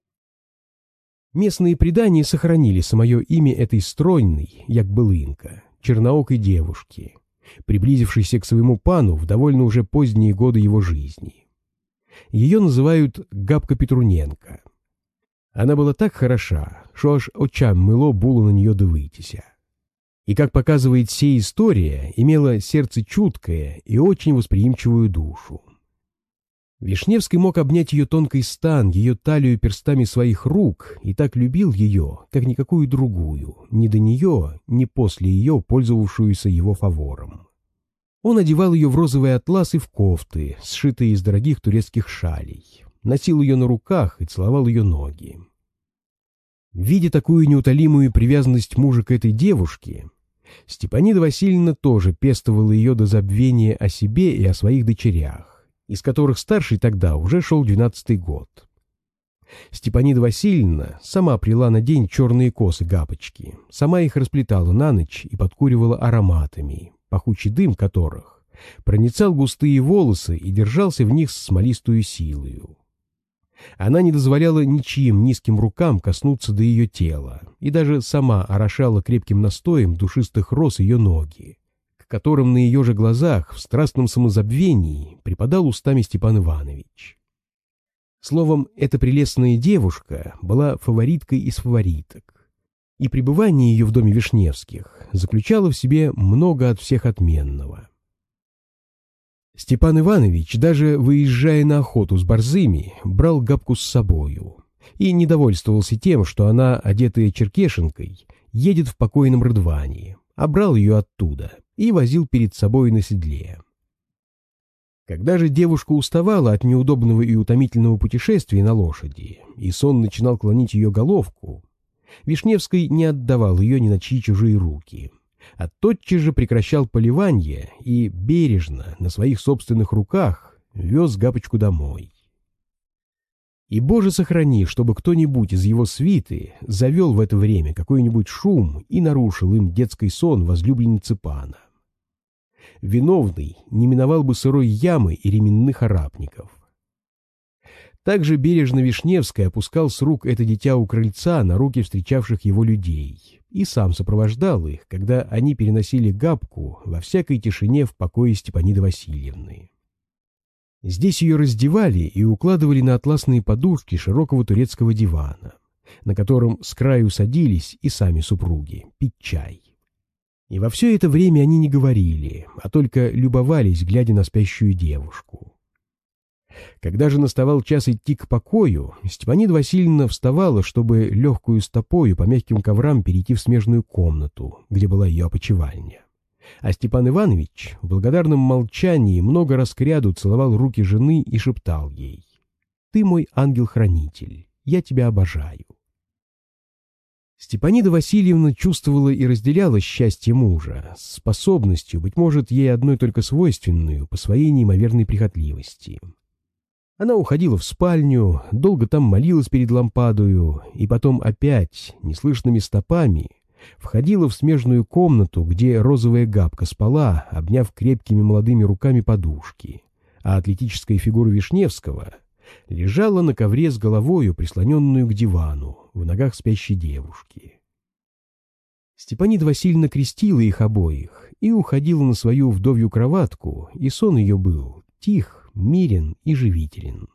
Местные предания сохранили самое имя этой стройной, як былинка, черноокой девушки, приблизившейся к своему пану в довольно уже поздние годы его жизни. Ее называют Габка Петруненко. Она была так хороша, что аж очам мило було на нее дивитися. И, как показывает сия история, имела сердце чуткое и очень восприимчивую душу. Вишневский мог обнять ее тонкий стан, ее талию перстами своих рук, и так любил ее, как никакую другую, ни до нее, ни после ее, пользовавшуюся его фавором. Он одевал ее в розовый атлас и в кофты, сшитые из дорогих турецких шалей, носил ее на руках и целовал ее ноги. Видя такую неутолимую привязанность мужа к этой девушке, Степанида Васильевна тоже пестовала ее до забвения о себе и о своих дочерях, из которых старший тогда уже шел двенадцатый год. Степанида Васильевна сама прила на день черные косы-гапочки, сама их расплетала на ночь и подкуривала ароматами, пахучий дым которых проницал густые волосы и держался в них с смолистую силою. Она не дозволяла ничьим низким рукам коснуться до ее тела и даже сама орошала крепким настоем душистых роз ее ноги, к которым на ее же глазах в страстном самозабвении припадал устами Степан Иванович. Словом, эта прелестная девушка была фавориткой из фавориток, и пребывание ее в доме Вишневских заключало в себе много от всех отменного. Степан Иванович, даже выезжая на охоту с борзыми, брал Габку с собою и не довольствовался тем, что она, одетая черкешенкой, едет в покойном Рыдване, а брал ее оттуда и возил перед собой на седле. Когда же девушка уставала от неудобного и утомительного путешествия на лошади, и сон начинал клонить ее головку, Вишневский не отдавал ее ни на чьи чужие руки, а тотчас же прекращал поливанье и бережно, на своих собственных руках, вез Гапочку домой. И, Боже, сохрани, чтобы кто-нибудь из его свиты завел в это время какой-нибудь шум и нарушил им детский сон возлюбленницы пана. Виновный не миновал бы сырой ямы и ременных арапников. Также бережно Вишневский опускал с рук это дитя у крыльца на руки встречавших его людей и сам сопровождал их, когда они переносили Гапку во всякой тишине в покое Степаниды Васильевны. Здесь ее раздевали и укладывали на атласные подушки широкого турецкого дивана, на котором с краю садились и сами супруги пить чай. И во все это время они не говорили, а только любовались, глядя на спящую девушку. Когда же наставал час идти к покою, Степанида Васильевна вставала, чтобы легкую стопою по мягким коврам перейти в смежную комнату, где была ее опочивальня. А Степан Иванович в благодарном молчании много раз кряду целовал руки жены и шептал ей: «Ты мой ангел-хранитель, я тебя обожаю». Степанида Васильевна чувствовала и разделяла счастье мужа, с способностью, быть может, ей одной только свойственную по своей неимоверной прихотливости. Она уходила в спальню, долго там молилась перед лампадою, и потом опять, неслышными стопами, входила в смежную комнату, где розовая Гапка спала, обняв крепкими молодыми руками подушки, а атлетическая фигура Вишневского лежала на ковре с головою, прислоненную к дивану, в ногах спящей девушки. Степанида Васильевна крестила их обоих и уходила на свою вдовью кроватку, и сон ее был тих, мирен и живителен.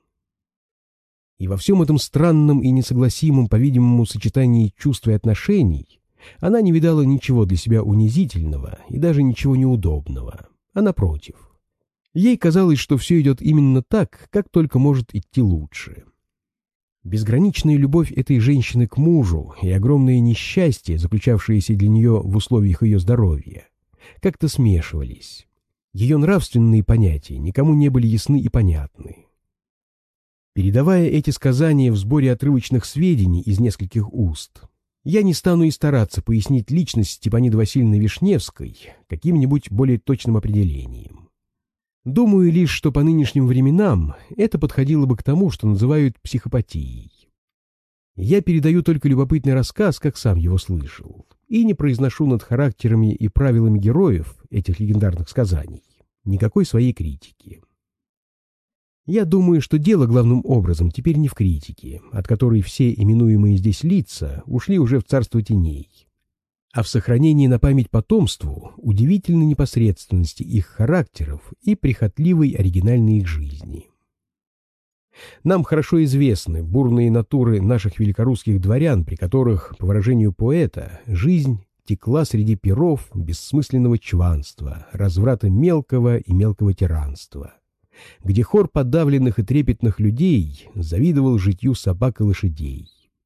И во всем этом странном и несогласимом, по-видимому, сочетании чувств и отношений она не видала ничего для себя унизительного и даже ничего неудобного, а напротив. Ей казалось, что все идет именно так, как только может идти лучше. Безграничная любовь этой женщины к мужу и огромное несчастье, заключавшееся для нее в условиях ее здоровья, как-то смешивались. Ее нравственные понятия никому не были ясны и понятны. Передавая эти сказания в сборе отрывочных сведений из нескольких уст, я не стану и стараться пояснить личность Степаниды Васильевны Вишневской каким-нибудь более точным определением. Думаю лишь, что по нынешним временам это подходило бы к тому, что называют психопатией. Я передаю только любопытный рассказ, как сам его слышал, и не произношу над характерами и правилами героев этих легендарных сказаний никакой своей критики. Я думаю, что дело главным образом теперь не в критике, от которой все именуемые здесь лица ушли уже в царство теней, а в сохранении на память потомству удивительной непосредственности их характеров и прихотливой оригинальной их жизни. Нам хорошо известны бурные натуры наших великорусских дворян, при которых, по выражению поэта, жизнь текла среди перов бессмысленного чванства, разврата мелкого и мелкого тиранства, где хор подавленных и трепетных людей завидовал житью собак и лошадей.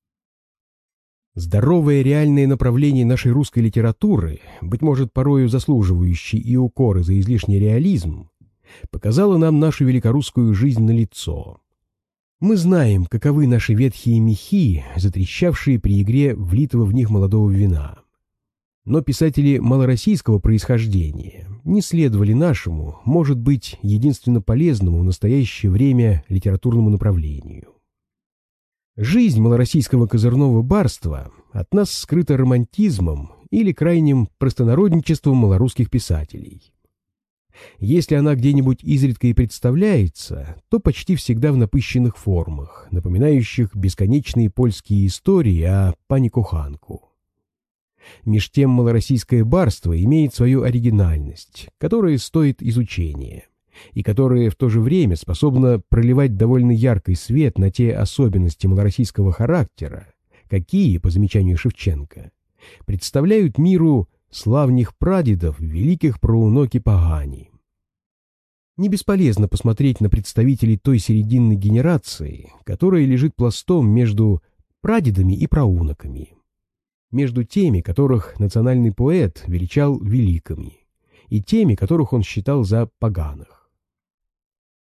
Здоровое реальное направление нашей русской литературы, быть может, порою заслуживающей и укоры за излишний реализм, показало нам нашу великорусскую жизнь налицо. Мы знаем, каковы наши ветхие мехи, затрещавшие при игре влитого в них молодого вина. Но писатели малороссийского происхождения не следовали нашему, может быть, единственно полезному в настоящее время литературному направлению. Жизнь малороссийского козырного барства от нас скрыта романтизмом или крайним простонародничеством малорусских писателей. Если она где-нибудь изредка и представляется, то почти всегда в напыщенных формах, напоминающих бесконечные польские истории о пане Коханку. Меж тем малороссийское барство имеет свою оригинальность, которая стоит изучения, и которая в то же время способна проливать довольно яркий свет на те особенности малороссийского характера, какие, по замечанию Шевченко, представляют миру славних прадедов великих прауноки Пагани. Не бесполезно посмотреть на представителей той серединной генерации, которая лежит пластом между прадедами и прауноками, между теми, которых национальный поэт величал великими, и теми, которых он считал за поганых.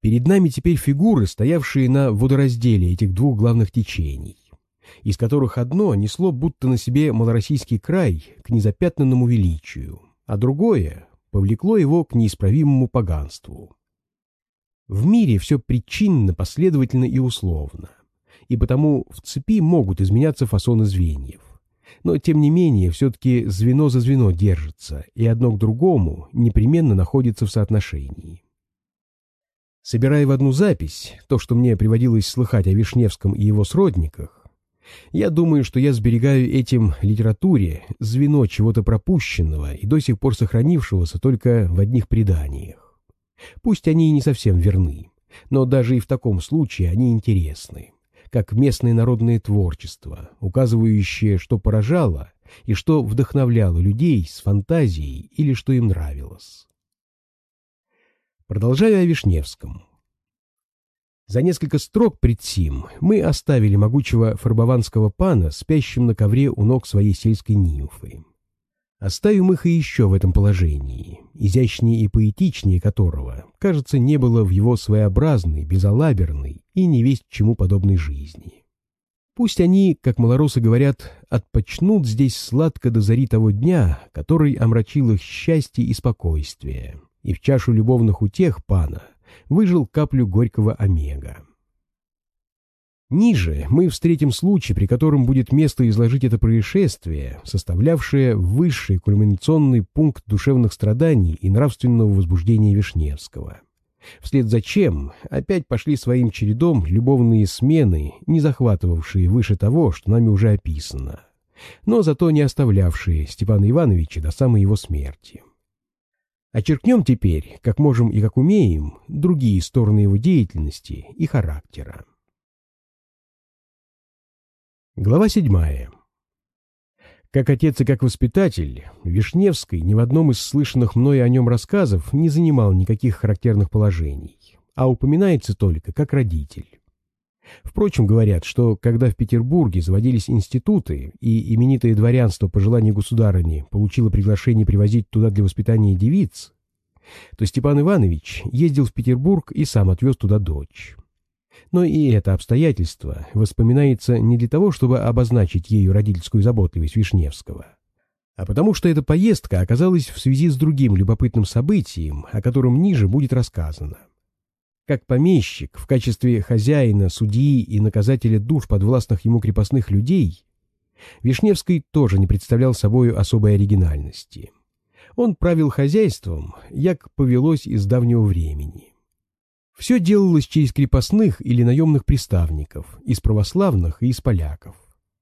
Перед нами теперь фигуры, стоявшие на водоразделе этих двух главных течений, из которых одно несло будто на себе малороссийский край к незапятнанному величию, а другое повлекло его к неисправимому поганству. В мире все причинно, последовательно и условно, и потому в цепи могут изменяться фасоны звеньев. Но, тем не менее, все-таки звено за звено держится, и одно к другому непременно находится в соотношении. Собирая в одну запись то, что мне приводилось слыхать о Вишневском и его сродниках, я думаю, что я сберегаю этим литературе звено чего-то пропущенного и до сих пор сохранившегося только в одних преданиях. Пусть они и не совсем верны, но даже и в таком случае они интересны, как местное народное творчество, указывающее, что поражало и что вдохновляло людей с фантазией или что им нравилось. Продолжаю о Вишневском. За несколько строк пред сим мы оставили могучего фарбованского пана, спящим на ковре у ног своей сельской нимфы. Оставим их и еще в этом положении, изящнее и поэтичнее которого, кажется, не было в его своеобразной, безалаберной и невесть чему подобной жизни. Пусть они, как малороссы говорят, отпочнут здесь сладко до зари того дня, который омрачил их счастье и спокойствие, и в чашу любовных утех пана выжил каплю горького омега. Ниже мы встретим случай, при котором будет место изложить это происшествие, составлявшее высший кульминационный пункт душевных страданий и нравственного возбуждения Вишневского. Вслед за чем опять пошли своим чередом любовные смены, не захватывавшие выше того, что нами уже описано, но зато не оставлявшие Степана Ивановича до самой его смерти. Очеркнем теперь, как можем и как умеем, другие стороны его деятельности и характера. Глава седьмая. Как отец и как воспитатель, Вишневский ни в одном из слышанных мною о нем рассказов не занимал никаких характерных положений, а упоминается только как родитель. Впрочем, говорят, что когда в Петербурге заводились институты, и именитое дворянство по желанию государыни получило приглашение привозить туда для воспитания девиц, то Степан Иванович ездил в Петербург и сам отвез туда дочь. Но и это обстоятельство воспоминается не для того, чтобы обозначить ею родительскую заботливость Вишневского, а потому что эта поездка оказалась в связи с другим любопытным событием, о котором ниже будет рассказано. Как помещик в качестве хозяина, судьи и наказателя душ подвластных ему крепостных людей, Вишневский тоже не представлял собою особой оригинальности. Он правил хозяйством, як повелось из давнего времени. Все делалось через крепостных или наемных приставников, из православных и из поляков.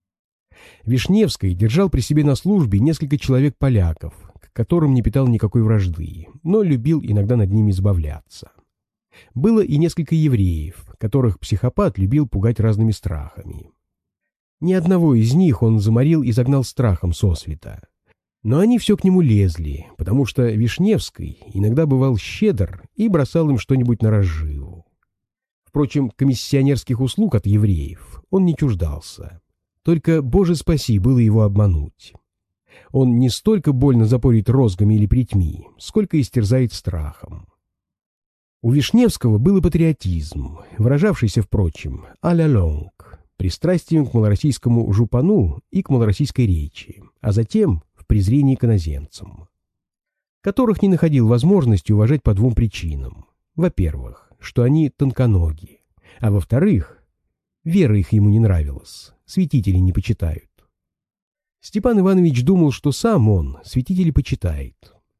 Вишневский держал при себе на службе несколько человек-поляков, к которым не питал никакой вражды, но любил иногда над ними забавляться. Было и несколько евреев, которых психопат любил пугать разными страхами. Ни одного из них он заморил и загнал страхом сосвета. Но они все к нему лезли, потому что Вишневский иногда бывал щедр и бросал им что-нибудь на разживу. Впрочем, комиссионерских услуг от евреев он не чуждался. Только, Боже спаси, было его обмануть. Он не столько больно запорит розгами или плетьми, сколько истерзает страхом. У Вишневского был и патриотизм, выражавшийся, впрочем, а-ля лонг, пристрастием к малороссийскому жупану и к малороссийской речи, а затем в презрении к иноземцам, которых не находил возможности уважать по двум причинам. Во-первых, что они тонконоги, а во-вторых, вера их ему не нравилась, святителей не почитают. Степан Иванович думал, что сам он святителей почитает.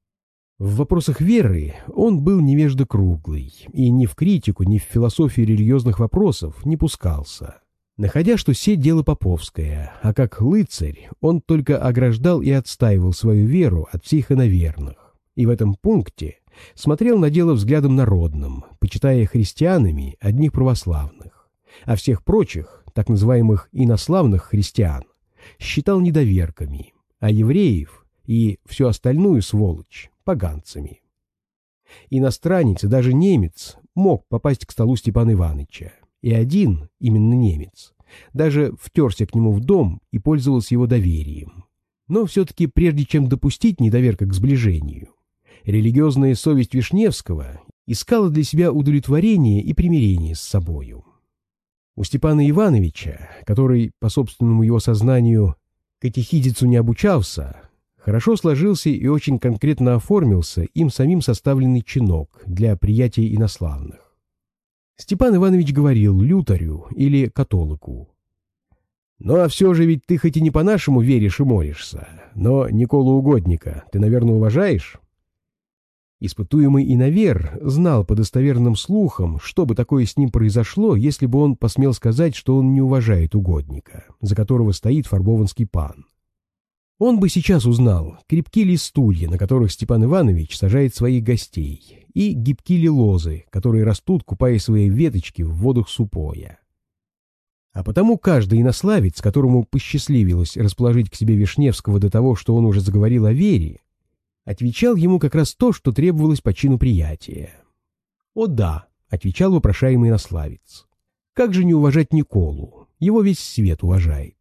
В вопросах веры он был невежда круглый и ни в критику, ни в философию религиозных вопросов не пускался, находя, что сей дело поповское, а как лыцарь он только ограждал и отстаивал свою веру от всех иноверных, и в этом пункте смотрел на дело взглядом народным, почитая христианами одних православных, а всех прочих, так называемых инославных христиан, считал недоверками, а евреев и всю остальную сволочь поганцами. Иностранец и даже немец мог попасть к столу Степана Ивановича, и один, именно немец, даже втерся к нему в дом и пользовался его доверием. Но все-таки прежде чем допустить недоверка к сближению, религиозная совесть Вишневского искала для себя удовлетворение и примирение с собою. У Степана Ивановича, который, по собственному его сознанию, катехизису не обучался, хорошо сложился и очень конкретно оформился им самим составленный чинок для приятия инославных. Степан Иванович говорил лютарю или католику: «Ну а все же ведь ты хоть и не по-нашему веришь и молишься, но Николу Угодника ты, наверное, уважаешь?» Испытуемый иновер знал по достоверным слухам, что бы такое с ним произошло, если бы он посмел сказать, что он не уважает угодника, за которого стоит фарбованский пан. Он бы сейчас узнал, крепки ли стулья, на которых Степан Иванович сажает своих гостей, и гибки ли лозы, которые растут, купая свои веточки в водах Супоя. А потому каждый инославец, которому посчастливилось расположить к себе Вишневского до того, что он уже заговорил о вере, отвечал ему как раз то, что требовалось по чину приятия. «О да», — отвечал вопрошаемый инославец, — «как же не уважать Николу? Его весь свет уважает».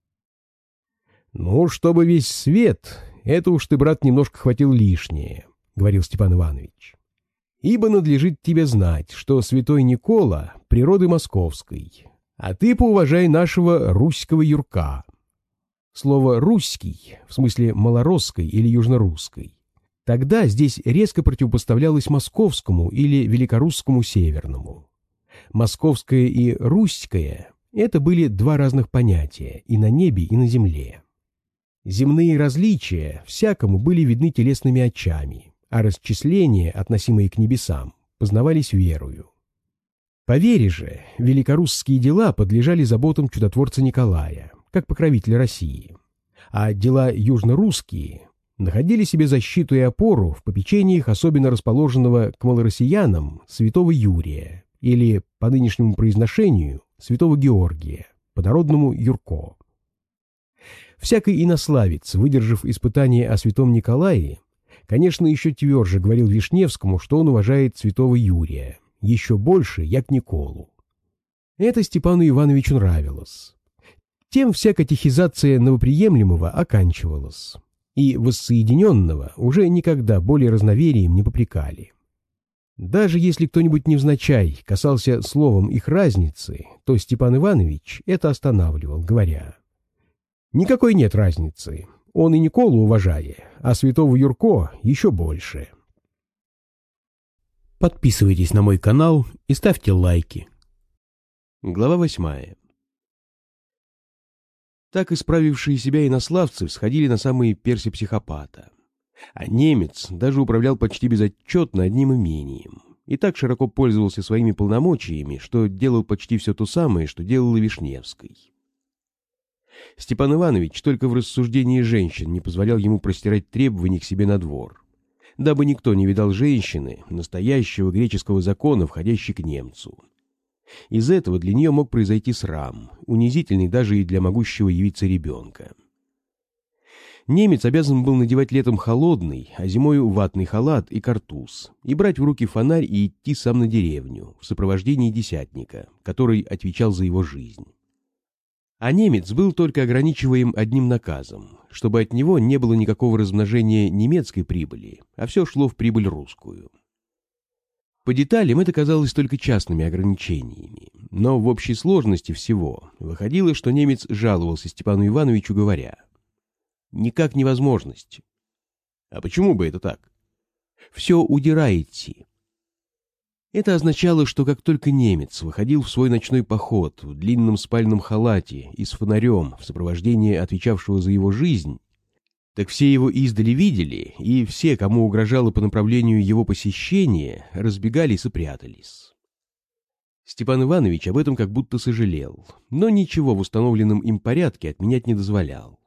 «Ну, чтобы весь свет, это уж ты, брат, немножко хватил лишнее», — говорил Степан Иванович. «Ибо надлежит тебе знать, что святой Никола природы московской, а ты поуважай нашего руського Юрка». Слово «русский» в смысле малоросской или южнорусской тогда здесь резко противопоставлялось московскому или великорусскому северному. Московское и руськое — это были два разных понятия и на небе, и на земле. Земные различия всякому были видны телесными очами, а расчисления, относимые к небесам, познавались верою. По вере же великорусские дела подлежали заботам чудотворца Николая, как покровителя России, а дела южнорусские находили себе защиту и опору в попечениях особенно расположенного к малороссиянам святого Юрия или, по нынешнему произношению, святого Георгия, по-народному Юрко. Всякий инославец, выдержав испытание о святом Николае, конечно, еще тверже говорил Вишневскому, что он уважает святого Юрия, еще больше, як Николу. Это Степану Ивановичу нравилось. Тем вся катехизация новоприемлемого оканчивалась, и воссоединенного уже никогда более разноверием не попрекали. Даже если кто-нибудь невзначай касался словом их разницы, то Степан Иванович это останавливал, говоря: «Никакой нет разницы, он и Николу уважает, а святого Юрко еще больше». Подписывайтесь на мой канал и ставьте лайки. Глава восьмая. Так исправившие себя инославцы всходили на самые перси психопата. А немец даже управлял почти безотчетно одним имением и так широко пользовался своими полномочиями, что делал почти все то самое, что делал и Вишневский. Степан Иванович только в рассуждении женщин не позволял ему простирать требования к себе на двор, дабы никто не видал женщины, настоящего греческого закона, входящей к немцу. Из этого для нее мог произойти срам, унизительный даже и для могущего явиться ребенка. Немец обязан был надевать летом холодный, а зимою ватный халат и картуз, и брать в руки фонарь и идти сам на деревню в сопровождении десятника, который отвечал за его жизнь. А немец был только ограничиваем одним наказом, чтобы от него не было никакого размножения немецкой прибыли, а все шло в прибыль русскую. По деталям это казалось только частными ограничениями, но в общей сложности всего выходило, что немец жаловался Степану Ивановичу, говоря: «Никак невозможность». А почему бы это так? Все удираете. Это означало, что как только немец выходил в свой ночной поход в длинном спальном халате и с фонарем в сопровождении отвечавшего за его жизнь, так все его издали видели, и все, кому угрожало по направлению его посещения, разбегались и прятались. Степан Иванович об этом как будто сожалел, но ничего в установленном им порядке отменять не дозволял.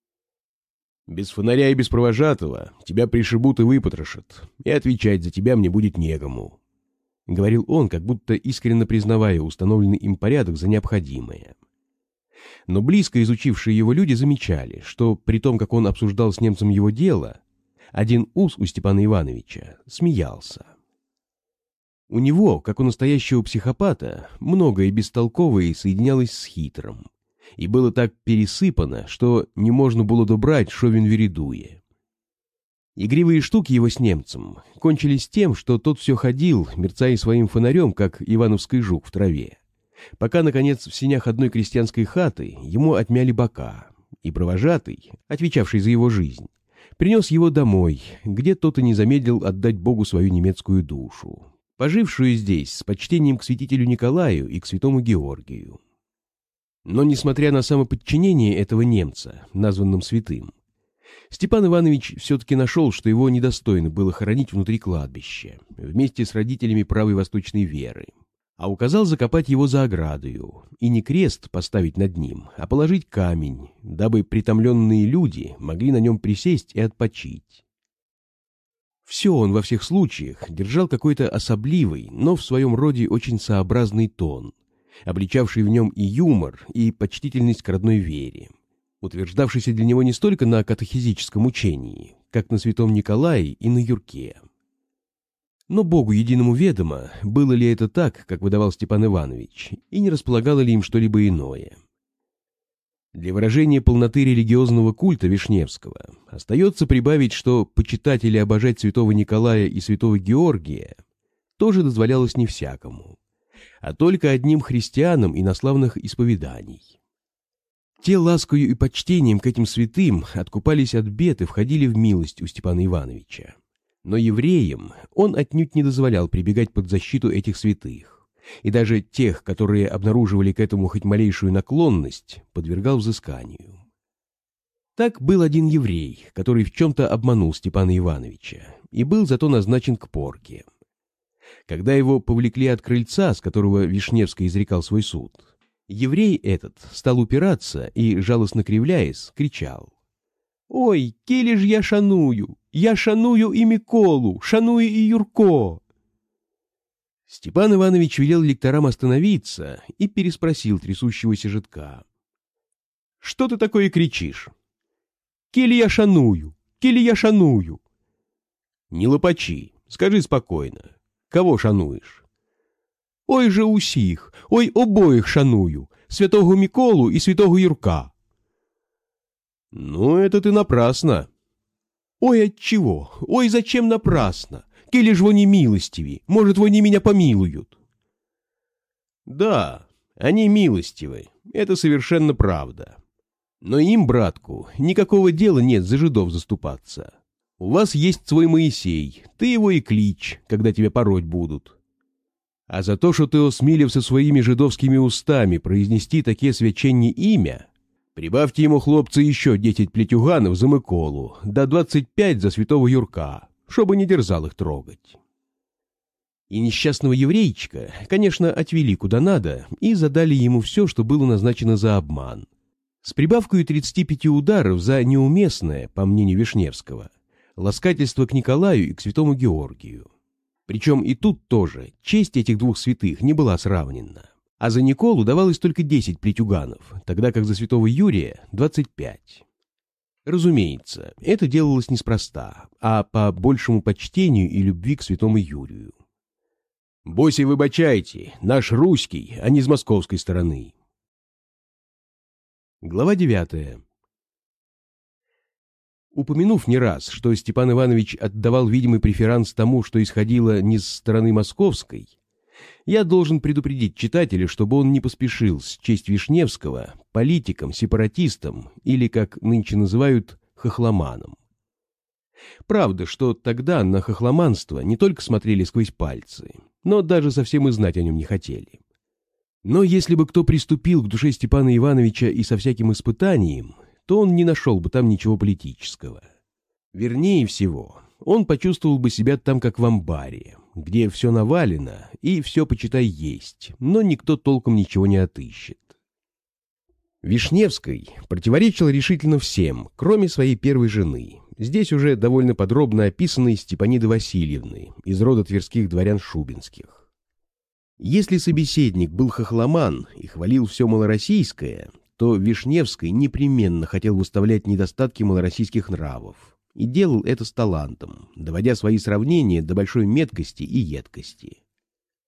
«Без фонаря и без провожатого тебя пришибут и выпотрошат, и отвечать за тебя мне будет некому», — говорил он, как будто искренне признавая установленный им порядок за необходимое. Но близко изучившие его люди замечали, что при том, как он обсуждал с немцем его дело, один ус у Степана Ивановича смеялся. У него, как у настоящего психопата, многое бестолковое соединялось с хитрым, и было так пересыпано, что не можно было добрать, шо він виридує. Игривые штуки его с немцем кончились тем, что тот все ходил, мерцая своим фонарем, как ивановский жук в траве, пока, наконец, в сенях одной крестьянской хаты ему отмяли бока, и провожатый, отвечавший за его жизнь, принес его домой, где тот и не замедлил отдать Богу свою немецкую душу, пожившую здесь с почтением к святителю Николаю и к святому Георгию. Но, несмотря на самоподчинение этого немца, названным святым, Степан Иванович все-таки нашел, что его недостойно было хоронить внутри кладбища, вместе с родителями правой восточной веры, а указал закопать его за оградою, и не крест поставить над ним, а положить камень, дабы притомленные люди могли на нем присесть и отпочить. Все он во всех случаях держал какой-то особливый, но в своем роде очень сообразный тон, обличавший в нем и юмор, и почтительность к родной вере, утверждавшийся для него не столько на катехизическом учении, как на святом Николае и на Юрке. Но Богу единому ведомо, было ли это так, как выдавал Степан Иванович, и не располагало ли им что-либо иное. Для выражения полноты религиозного культа Вишневского остается прибавить, что почитать или обожать святого Николая и святого Георгия тоже дозволялось не всякому, а только одним христианам инославных исповеданий. Те ласкою и почтением к этим святым откупались от бед и входили в милость у Степана Ивановича. Но евреям он отнюдь не дозволял прибегать под защиту этих святых, и даже тех, которые обнаруживали к этому хоть малейшую наклонность, подвергал взысканию. Так был один еврей, который в чем-то обманул Степана Ивановича, и был зато назначен к порке. Когда его повлекли от крыльца, с которого Вишневский изрекал свой суд, еврей этот стал упираться и, жалостно кривляясь, кричал: «Ой, кели ж я шаную! Я шаную и Миколу, шаную и Юрко!» Степан Иванович велел лекторам остановиться и переспросил трясущегося жидка: «Что ты такое кричишь?» «Кели я шаную! Кели я шаную!» «Не лопачи, скажи спокойно. Кого шануешь?» «Ой же усих, ой обоих шаную, святого Миколу и святого Юрка». «Ну, это ты напрасно». «Ой, отчего? Ой, зачем напрасно? Кели ж вони милостиви, может, вони меня помилуют?» «Да, они милостивы, это совершенно правда. Но им, братку, никакого дела нет за жидов заступаться. У вас есть свой Моисей, ты его и клич, когда тебя пороть будут. А за то, что ты осмелився своими жидовскими устами произнести такие священне имя, прибавьте ему, хлопцы, еще десять плетюганов за Миколу, да двадцать пять за святого Юрка, чтобы не дерзал их трогать». И несчастного еврейчика, конечно, отвели куда надо и задали ему все, что было назначено за обман, с прибавкой тридцати пяти ударов за неуместное, по мнению Вишневского, ласкательство к Николаю и к святому Георгию. Причем и тут тоже честь этих двух святых не была сравнена, а за Николу давалось только десять плетюганов, тогда как за святого Юрия двадцать пять. Разумеется, это делалось неспроста, а по большему почтению и любви к святому Юрию. «Боси выбачайте, наш русский, а не с московской стороны». Глава девятая. Упомянув не раз, что Степан Иванович отдавал видимый преферанс тому, что исходило не с стороны московской, я должен предупредить читателя, чтобы он не поспешил счесть Вишневского политиком, сепаратистом или, как нынче называют, хохломаном. Правда, что тогда на хохломанство не только смотрели сквозь пальцы, но даже совсем и знать о нем не хотели. Но если бы кто приступил к душе Степана Ивановича и со всяким испытанием, то он не нашел бы там ничего политического. Вернее всего, он почувствовал бы себя там как в амбаре, где все навалено и все, почитай, есть, но никто толком ничего не отыщет. Вишневский противоречил решительно всем, кроме своей первой жены, здесь уже довольно подробно описанной Степаниды Васильевны из рода тверских дворян Шубинских. Если собеседник был хохломан и хвалил все малороссийское, то Вишневский непременно хотел выставлять недостатки малороссийских нравов, и делал это с талантом, доводя свои сравнения до большой меткости и едкости.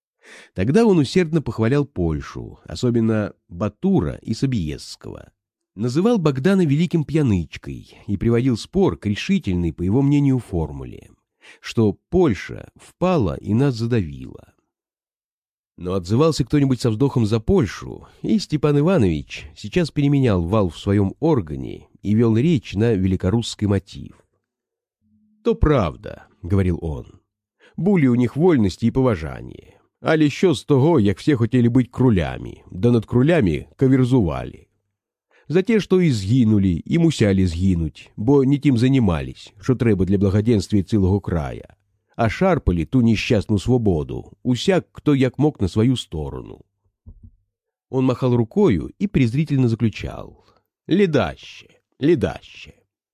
Тогда он усердно похвалял Польшу, особенно Батура и Собиесского, Называл Богдана великим пьянычкой и приводил спор к решительной, по его мнению, формуле, что Польша впала и нас задавила. Но отзывался кто-нибудь со вздохом за Польшу, и Степан Иванович сейчас переменял вал в своем органе и вел речь на великорусский мотив. «То правда», — говорил он, — «були у них вольности и поважание, але що з того, як все хотели быть крулями, да над крулями каверзували. За те, что и згинули, і мусяли згинуть, бо не тим занимались, що треба для благоденствия цілого края, а шарпали ту несчастную свободу, усяк, кто як мог на свою сторону». Он махал рукою и презрительно заключал: «Ледаще, ледаще».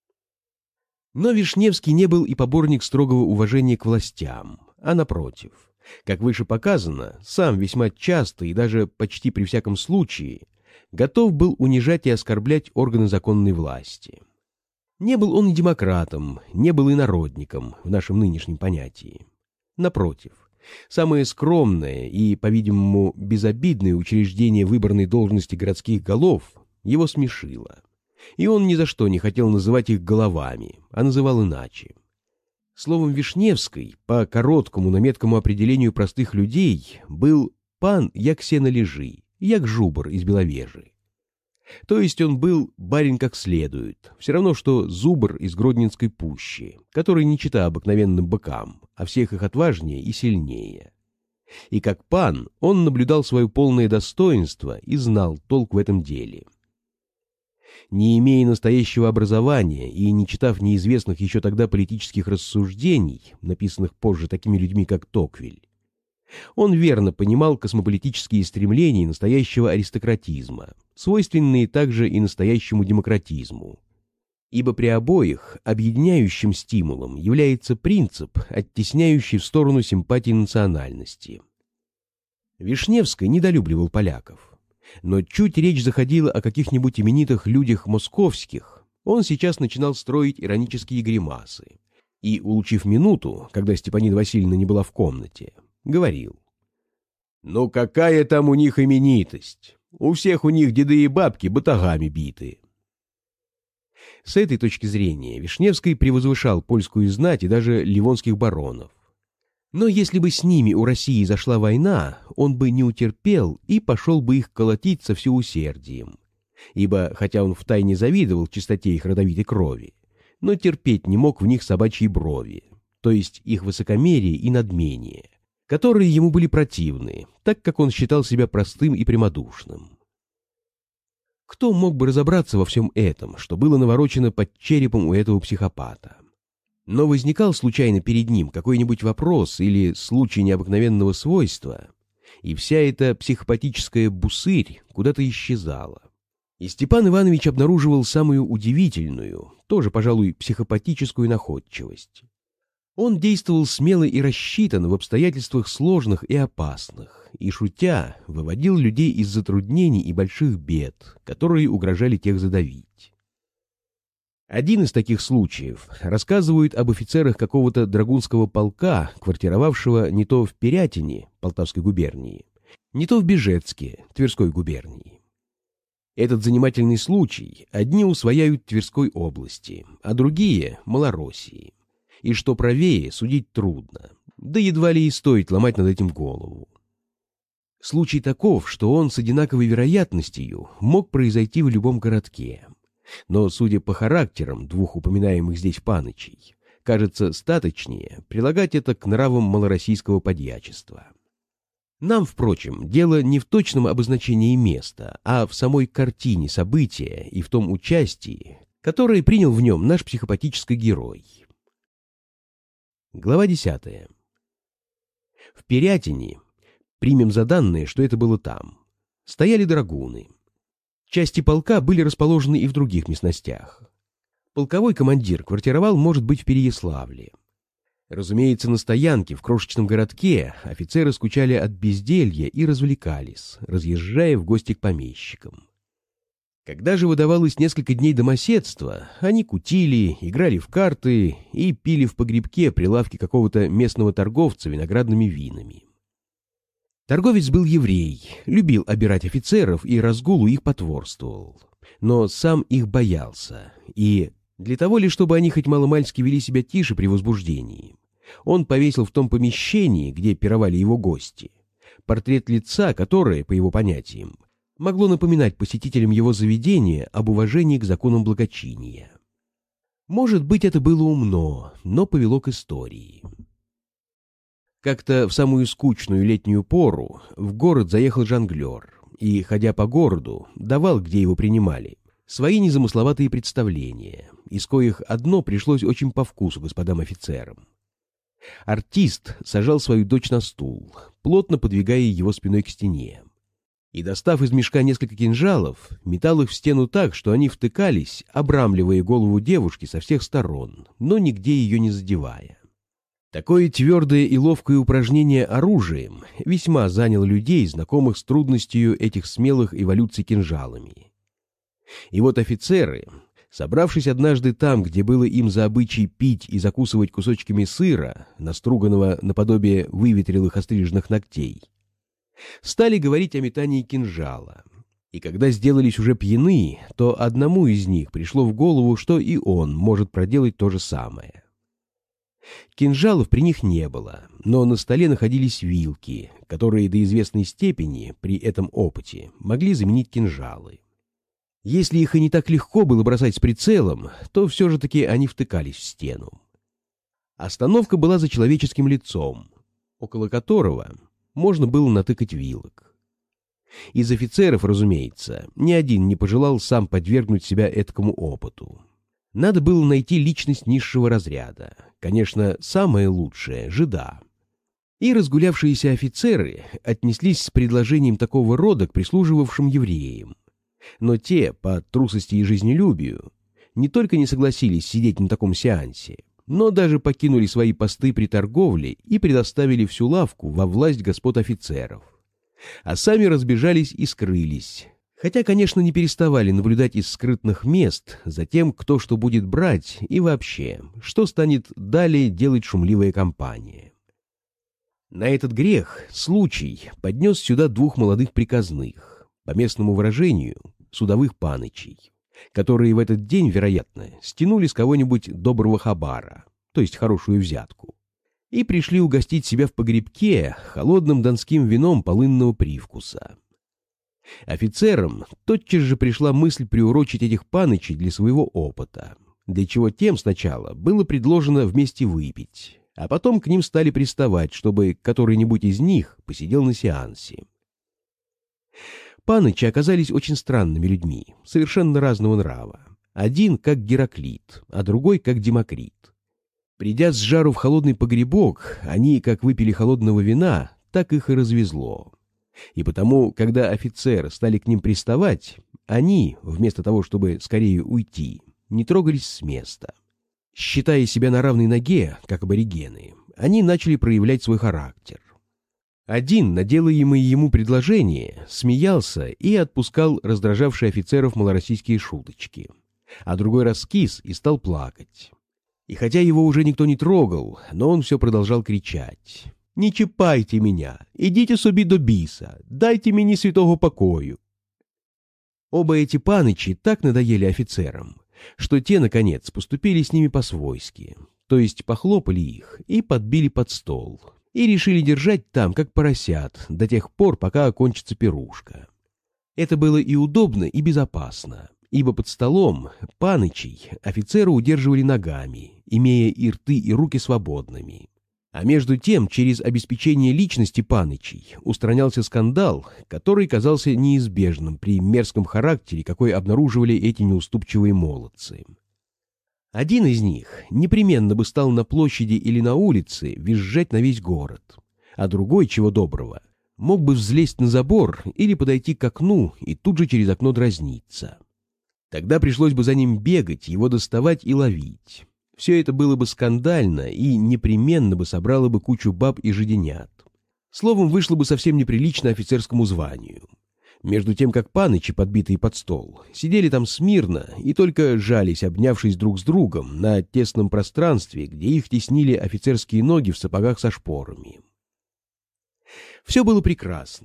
Но Вишневский не был и поборник строгого уважения к властям, а напротив, как выше показано, сам весьма часто и даже почти при всяком случае готов был унижать и оскорблять органы законной власти. Не был он и демократом, не был и народником в нашем нынешнем понятии. Напротив, самое скромное и, по-видимому, безобидное учреждение выборной должности городских голов его смешило, и он ни за что не хотел называть их головами, а называл иначе. Словом, Вишневский, по короткому, но меткому определению простых людей, был пан як сено лежи, як жубр из Беловежи. То есть он был барин как следует, все равно что зубр из Гродненской пущи, который не чита обыкновенным быкам, а всех их отважнее и сильнее. И как пан он наблюдал свое полное достоинство и знал толк в этом деле. Не имея настоящего образования и не читав неизвестных еще тогда политических рассуждений, написанных позже такими людьми, как Токвиль, он верно понимал космополитические стремления настоящего аристократизма, свойственные также и настоящему демократизму, ибо при обоих объединяющим стимулом является принцип, оттесняющий в сторону симпатии национальности. Вишневский недолюбливал поляков, но чуть речь заходила о каких-нибудь именитых людях московских, он сейчас начинал строить иронические гримасы и, улучив минуту, когда Степанида Васильевна не была в комнате, говорил: «Ну какая там у них именитость? У всех у них деды и бабки батагами биты». С этой точки зрения Вишневский превозвышал польскую знать и даже ливонских баронов. Но если бы с ними у России зашла война, он бы не утерпел и пошел бы их колотить со всеусердием, ибо, хотя он втайне завидовал чистоте их родовитой крови, но терпеть не мог в них собачьи брови, то есть их высокомерие и надмение, которые ему были противны, так как он считал себя простым и прямодушным. Кто мог бы разобраться во всем этом, что было наворочено под черепом у этого психопата? Но возникал случайно перед ним какой-нибудь вопрос или случай необыкновенного свойства, и вся эта психопатическая бусырь куда-то исчезала. И Степан Иванович обнаруживал самую удивительную, тоже, пожалуй, психопатическую находчивость. Он действовал смело и рассчитанно в обстоятельствах сложных и опасных, и, шутя, выводил людей из затруднений и больших бед, которые угрожали тех задавить. Один из таких случаев рассказывает об офицерах какого-то драгунского полка, квартировавшего не то в Пирятине, Полтавской губернии, не то в Бежецке, Тверской губернии. Этот занимательный случай одни усвояют Тверской области, а другие — Малороссии. И что правее, судить трудно, да едва ли и стоит ломать над этим голову. Случай таков, что он с одинаковой вероятностью мог произойти в любом городке. Но, судя по характерам двух упоминаемых здесь панычей, кажется статочнее прилагать это к нравам малороссийского подьячества. Нам, впрочем, дело не в точном обозначении места, а в самой картине события и в том участии, которое принял в нем наш психопатический герой. Глава десятая. В Пирятине, примем за данное, что это было там, стояли драгуны. Части полка были расположены и в других местностях. Полковой командир квартировал, может быть, в Переяславле. Разумеется, на стоянке в крошечном городке офицеры скучали от безделья и развлекались, разъезжая в гости к помещикам. Когда же выдавалось несколько дней домоседства, они кутили, играли в карты и пили в погребке при лавке какого-то местного торговца виноградными винами. Торговец был еврей, любил обирать офицеров и разгулу их потворствовал. но сам их боялся, и для того ли, чтобы они хоть маломальски вели себя тише при возбуждении, он повесил в том помещении, где пировали его гости, портрет лица, которое, по его понятиям, могло напоминать посетителям его заведения об уважении к законам благочиния. Может быть, это было умно, но повело к истории. Как-то в самую скучную летнюю пору в город заехал жонглер и, ходя по городу, давал, где его принимали, свои незамысловатые представления, из коих одно пришлось очень по вкусу господам офицерам. Артист сажал свою дочь на стул, плотно подвигая его спиной к стене, и, достав из мешка несколько кинжалов, метал их в стену так, что они втыкались, обрамливая голову девушки со всех сторон, но нигде ее не задевая. Такое твердое и ловкое упражнение оружием весьма заняло людей, знакомых с трудностью этих смелых эволюций кинжалами. И вот офицеры, собравшись однажды там, где было им за обычай пить и закусывать кусочками сыра, наструганного наподобие выветрелых остриженных ногтей, стали говорить о метании кинжала. И когда сделались уже пьяны, то одному из них пришло в голову, что и он может проделать то же самое. Кинжалов при них не было, но на столе находились вилки, которые до известной степени при этом опыте могли заменить кинжалы. Если их и не так легко было бросать с прицелом, то все же таки они втыкались в стену. Остановка была за человеческим лицом, около которого можно было натыкать вилок. Из офицеров, разумеется, ни один не пожелал сам подвергнуть себя этому опыту. Надо было найти личность низшего разряда, конечно, самое лучшее — жида. И разгулявшиеся офицеры отнеслись с предложением такого рода к прислуживавшим евреям. Но те, по трусости и жизнелюбию, не только не согласились сидеть на таком сеансе, но даже покинули свои посты при торговле и предоставили всю лавку во власть господ офицеров. А сами разбежались и скрылись, хотя, конечно, не переставали наблюдать из скрытных мест за тем, кто что будет брать и вообще, что станет далее делать шумливая компания. На этот грех случай поднес сюда двух молодых приказных, по местному выражению, судовых панычей, которые в этот день, вероятно, стянули с кого-нибудь доброго хабара, то есть хорошую взятку, и пришли угостить себя в погребке холодным донским вином полынного привкуса. Офицерам тотчас же пришла мысль приурочить этих панычей для своего опыта, для чего тем сначала было предложено вместе выпить, а потом к ним стали приставать, чтобы который-нибудь из них посидел на сеансе. Панычи оказались очень странными людьми, совершенно разного нрава. Один как Гераклит, а другой как Демокрит. Придя с жару в холодный погребок, они, как выпили холодного вина, так их и развезло. И потому, когда офицеры стали к ним приставать, они, вместо того, чтобы скорее уйти, не трогались с места. Считая себя на равной ноге, как аборигены, они начали проявлять свой характер. Один, на делаемые ему предложения, смеялся и отпускал раздражавшие офицеров малороссийские шуточки, а другой раскис и стал плакать. И хотя его уже никто не трогал, но он все продолжал кричать: «Не чіпайте меня! Идите собі до біса! Дайте мені святого покою!» Оба эти панычи так надоели офицерам, что те, наконец, поступили с ними по-свойски, то есть похлопали их и подбили под стол, и решили держать там, как поросят, до тех пор, пока окончится пирушка. Это было и удобно, и безопасно, ибо под столом панычей офицеры удерживали ногами, имея и рты, и руки свободными. А между тем, через обеспечение личности панычей устранялся скандал, который казался неизбежным при мерзком характере, какой обнаруживали эти неуступчивые молодцы. Один из них непременно бы стал на площади или на улице визжать на весь город, а другой, чего доброго, мог бы взлезть на забор или подойти к окну и тут же через окно дразниться. Тогда пришлось бы за ним бегать, его доставать и ловить. Все это было бы скандально и непременно бы собрало бы кучу баб и жиденят. Словом, вышло бы совсем неприлично офицерскому званию. Между тем, как панычи, подбитые под стол, сидели там смирно и только жались, обнявшись друг с другом на тесном пространстве, где их теснили офицерские ноги в сапогах со шпорами. Все было прекрасно,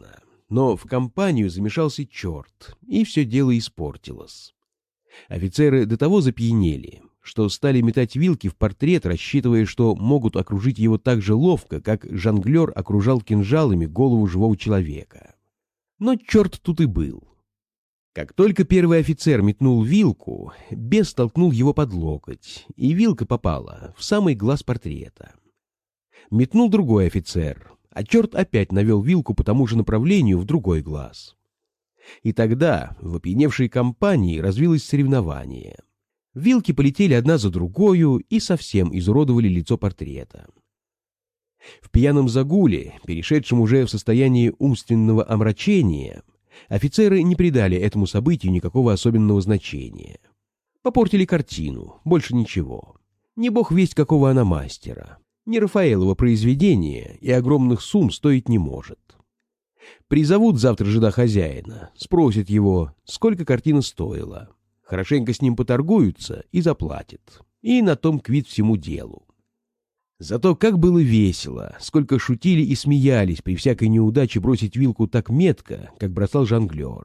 но в компанию замешался черт, и все дело испортилось. Офицеры до того запьянели, что стали метать вилки в портрет, рассчитывая, что могут окружить его так же ловко, как жонглер окружал кинжалами голову живого человека. Но черт тут и был. Как только первый офицер метнул вилку, бес толкнул его под локоть, и вилка попала в самый глаз портрета. Метнул другой офицер, а черт опять навел вилку по тому же направлению в другой глаз. И тогда в опьяневшей компании развилось соревнование. Вилки полетели одна за другою и совсем изуродовали лицо портрета. В пьяном загуле, перешедшем уже в состояние умственного омрачения, офицеры не придали этому событию никакого особенного значения. Попортили картину, больше ничего. Не бог весть какого она мастера. Не Рафаэлово произведение и огромных сумм стоить не может. Призовут завтра жида хозяина, спросят его, сколько картина стоила. Хорошенько с ним поторгуются и заплатят. И на том квит всему делу. Зато как было весело, сколько шутили и смеялись при всякой неудаче бросить вилку так метко, как бросал жонглер.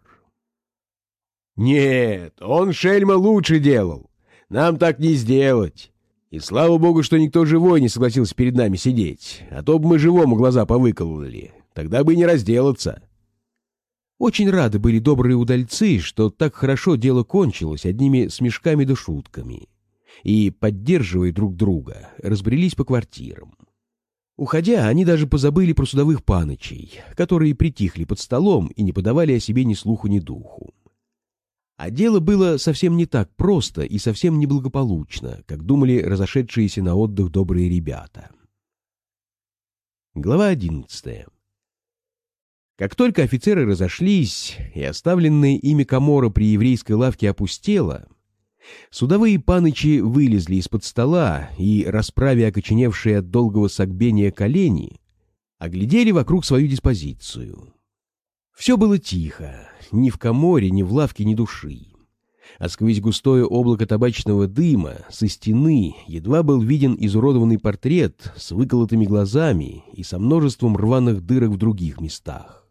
«Нет, он, шельма, лучше делал. Нам так не сделать. И слава богу, что никто живой не согласился перед нами сидеть, а то бы мы живому глаза повыкололи. Тогда бы и не разделаться». Очень рады были добрые удальцы, что так хорошо дело кончилось одними смешками да шутками. И, поддерживая друг друга, разбрелись по квартирам. Уходя, они даже позабыли про судовых панычей, которые притихли под столом и не подавали о себе ни слуху, ни духу. А дело было совсем не так просто и совсем неблагополучно, как думали разошедшиеся на отдых добрые ребята. Глава одиннадцатая. Как только офицеры разошлись, и оставленная ими камора при еврейской лавке опустела, судовые панычи вылезли из-под стола и, расправя окоченевшие от долгого согбения колени, оглядели вокруг свою диспозицию. Все было тихо, ни в каморе, ни в лавке, ни души. А сквозь густое облако табачного дыма со стены едва был виден изуродованный портрет с выколотыми глазами и со множеством рваных дырок в других местах.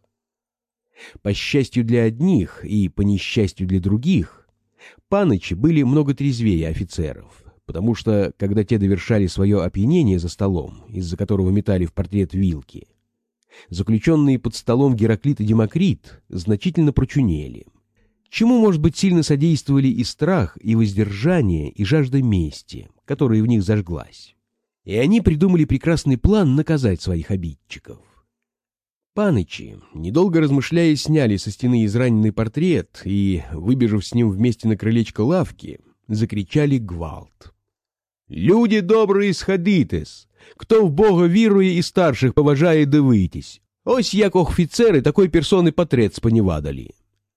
По счастью для одних и по несчастью для других, панычи были много трезвее офицеров, потому что, когда те довершали свое опьянение за столом, из-за которого метали в портрет вилки, заключенные под столом Гераклит и Демокрит значительно прочунели, чему, может быть, сильно содействовали и страх, и воздержание, и жажда мести, которая в них зажглась. И они придумали прекрасный план наказать своих обидчиков. Панычи, недолго размышляя, сняли со стены израненный портрет и, выбежав с ним вместе на крылечко лавки, закричали гвалт. «Люди добрые, сходитесь! Кто в Бога вірує и старших поважає, дивитесь! Ось як офицеры такой персоны портрет споневадали!»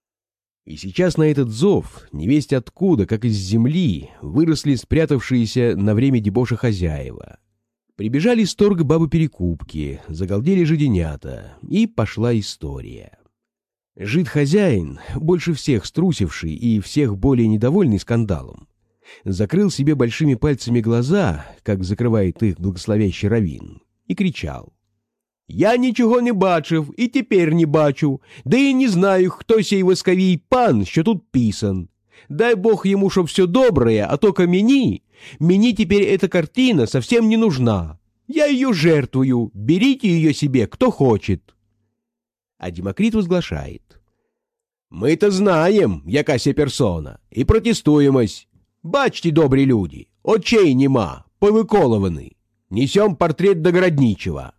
И сейчас на этот зов, невесть откуда, как из земли, выросли спрятавшиеся на время дебоша хозяева. Прибежали с торга бабы-перекупки, загалдели жиденята, и пошла история. Жид-хозяин, больше всех струсивший и всех более недовольный скандалом, закрыл себе большими пальцами глаза, как закрывает их благословящий раввин, и кричал: «Я ничего не бачив и теперь не бачу, да и не знаю, кто сей восковий пан, що тут писан. Дай Бог ему, чтоб все доброе, а только мені, мені теперь эта картина совсем не нужна. Я ее жертвую, берите ее себе, кто хочет». А Демокрит возглашает: «Мы-то знаем, яка ся персона, и протестуемось. Бачьте, добрі люди, очей нема, повыколованы. Несем портрет до Городничего».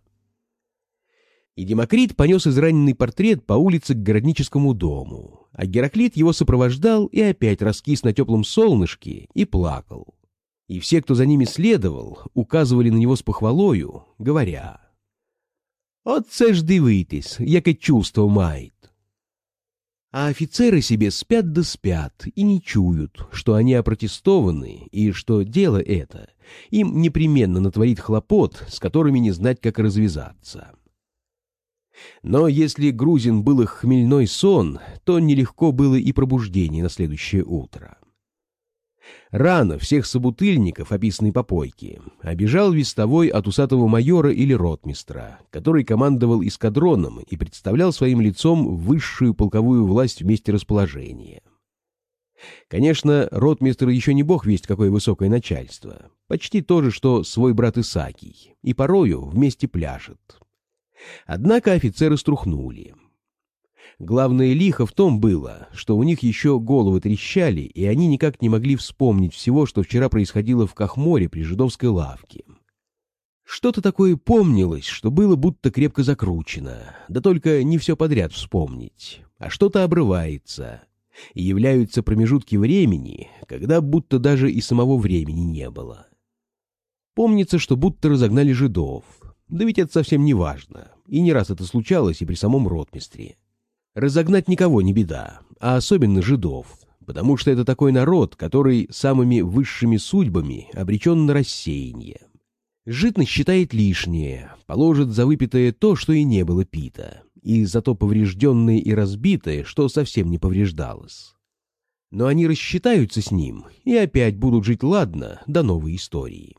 И Демокрит понес израненный портрет по улице к Городническому дому, а Гераклит его сопровождал и опять раскис на теплом солнышке и плакал. И все, кто за ними следовал, указывали на него с похвалою, говоря: «Оце ж дивитесь, яке чувство мает». А офицеры себе спят да спят и не чуют, что они опротестованы и что дело это им непременно натворит хлопот, с которыми не знать, как развязаться. Но если грузин был их хмельной сон, то нелегко было и пробуждение на следующее утро. Рано всех собутыльников, описанной попойки, обижал вестовой от усатого майора или ротмистра, который командовал эскадроном и представлял своим лицом высшую полковую власть в месте расположения. Конечно, ротмистр еще не бог весть какое высокое начальство, почти то же, что свой брат Исакий, и порою вместе пляшет. Однако офицеры струхнули. Главное лихо в том было, что у них еще головы трещали, и они никак не могли вспомнить всего, что вчера происходило в Кахморе при жидовской лавке. Что-то такое помнилось, что было будто крепко закручено, да только не все подряд вспомнить, а что-то обрывается, и являются промежутки времени, когда будто даже и самого времени не было. Помнится, что будто разогнали жидов, да ведь это совсем не важно, и не раз это случалось и при самом ротмистре. Разогнать никого не беда, а особенно жидов, потому что это такой народ, который самыми высшими судьбами обречен на рассеяние. Житность считает лишнее, положит за выпитое то, что и не было пито, и зато поврежденное и разбитое, что совсем не повреждалось. Но они рассчитаются с ним и опять будут жить ладно до новой истории.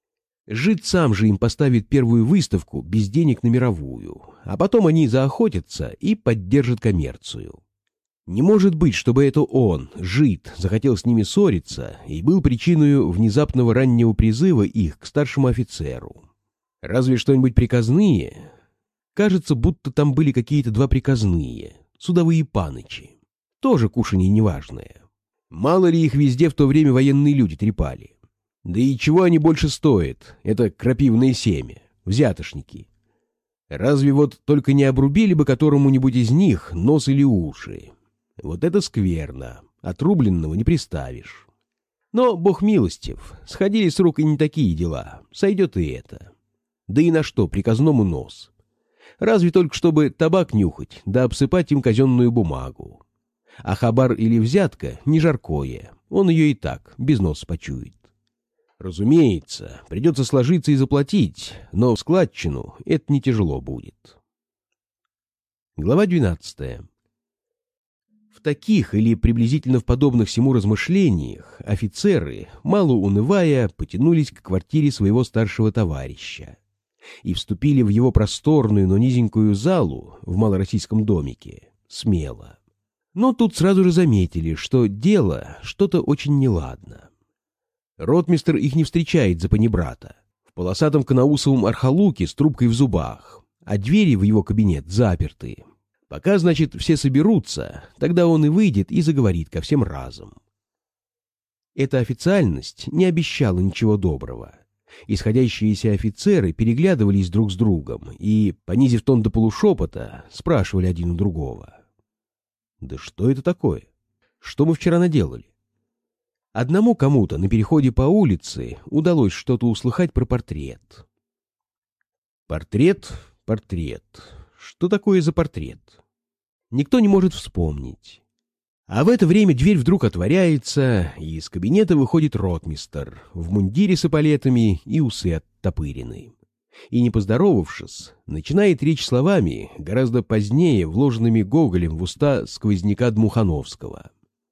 Жид сам же им поставит первую выставку без денег на мировую, а потом они заохотятся и поддержат коммерцию. Не может быть, чтобы это он, жид, захотел с ними ссориться и был причиной внезапного раннего призыва их к старшему офицеру. Разве что-нибудь приказные? Кажется, будто там были какие-то два приказные, судовые панычи. Тоже кушанье неважное. Мало ли их везде в то время военные люди трепали. Да и чего они больше стоят? Это крапивное семя, взятошники. Разве вот только не обрубили бы которому-нибудь из них нос или уши? Вот это скверно, отрубленного не приставишь. Но, бог милостив, сходили с рук и не такие дела, сойдет и это. Да и на что приказному нос? Разве только чтобы табак нюхать, да обсыпать им казенную бумагу. А хабар или взятка не жаркое, он ее и так без носа почует. Разумеется, придется сложиться и заплатить, но в складчину это не тяжело будет. Глава двенадцатая. В таких или приблизительно в подобных сему размышлениях офицеры, мало унывая, потянулись к квартире своего старшего товарища и вступили в его просторную, но низенькую залу в малороссийском домике смело. Но тут сразу же заметили, что дело что-то очень неладно. Ротмистр их не встречает за панибрата, в полосатом канаусовом архалуке с трубкой в зубах, а двери в его кабинет заперты. Пока, значит, все соберутся, тогда он и выйдет и заговорит ко всем разом. Эта официальность не обещала ничего доброго. Исходящиеся офицеры переглядывались друг с другом и, понизив тон до полушепота, спрашивали один у другого. «Да что это такое? Что мы вчера наделали?» Одному кому-то на переходе по улице удалось что-то услыхать про портрет. Портрет, портрет. Что такое за портрет? Никто не может вспомнить. А в это время дверь вдруг отворяется, и из кабинета выходит ротмистр в мундире с эполетами и усы оттопырены. И, не поздоровавшись, начинает речь словами, гораздо позднее вложенными Гоголем в уста сквозняка Дмухановского.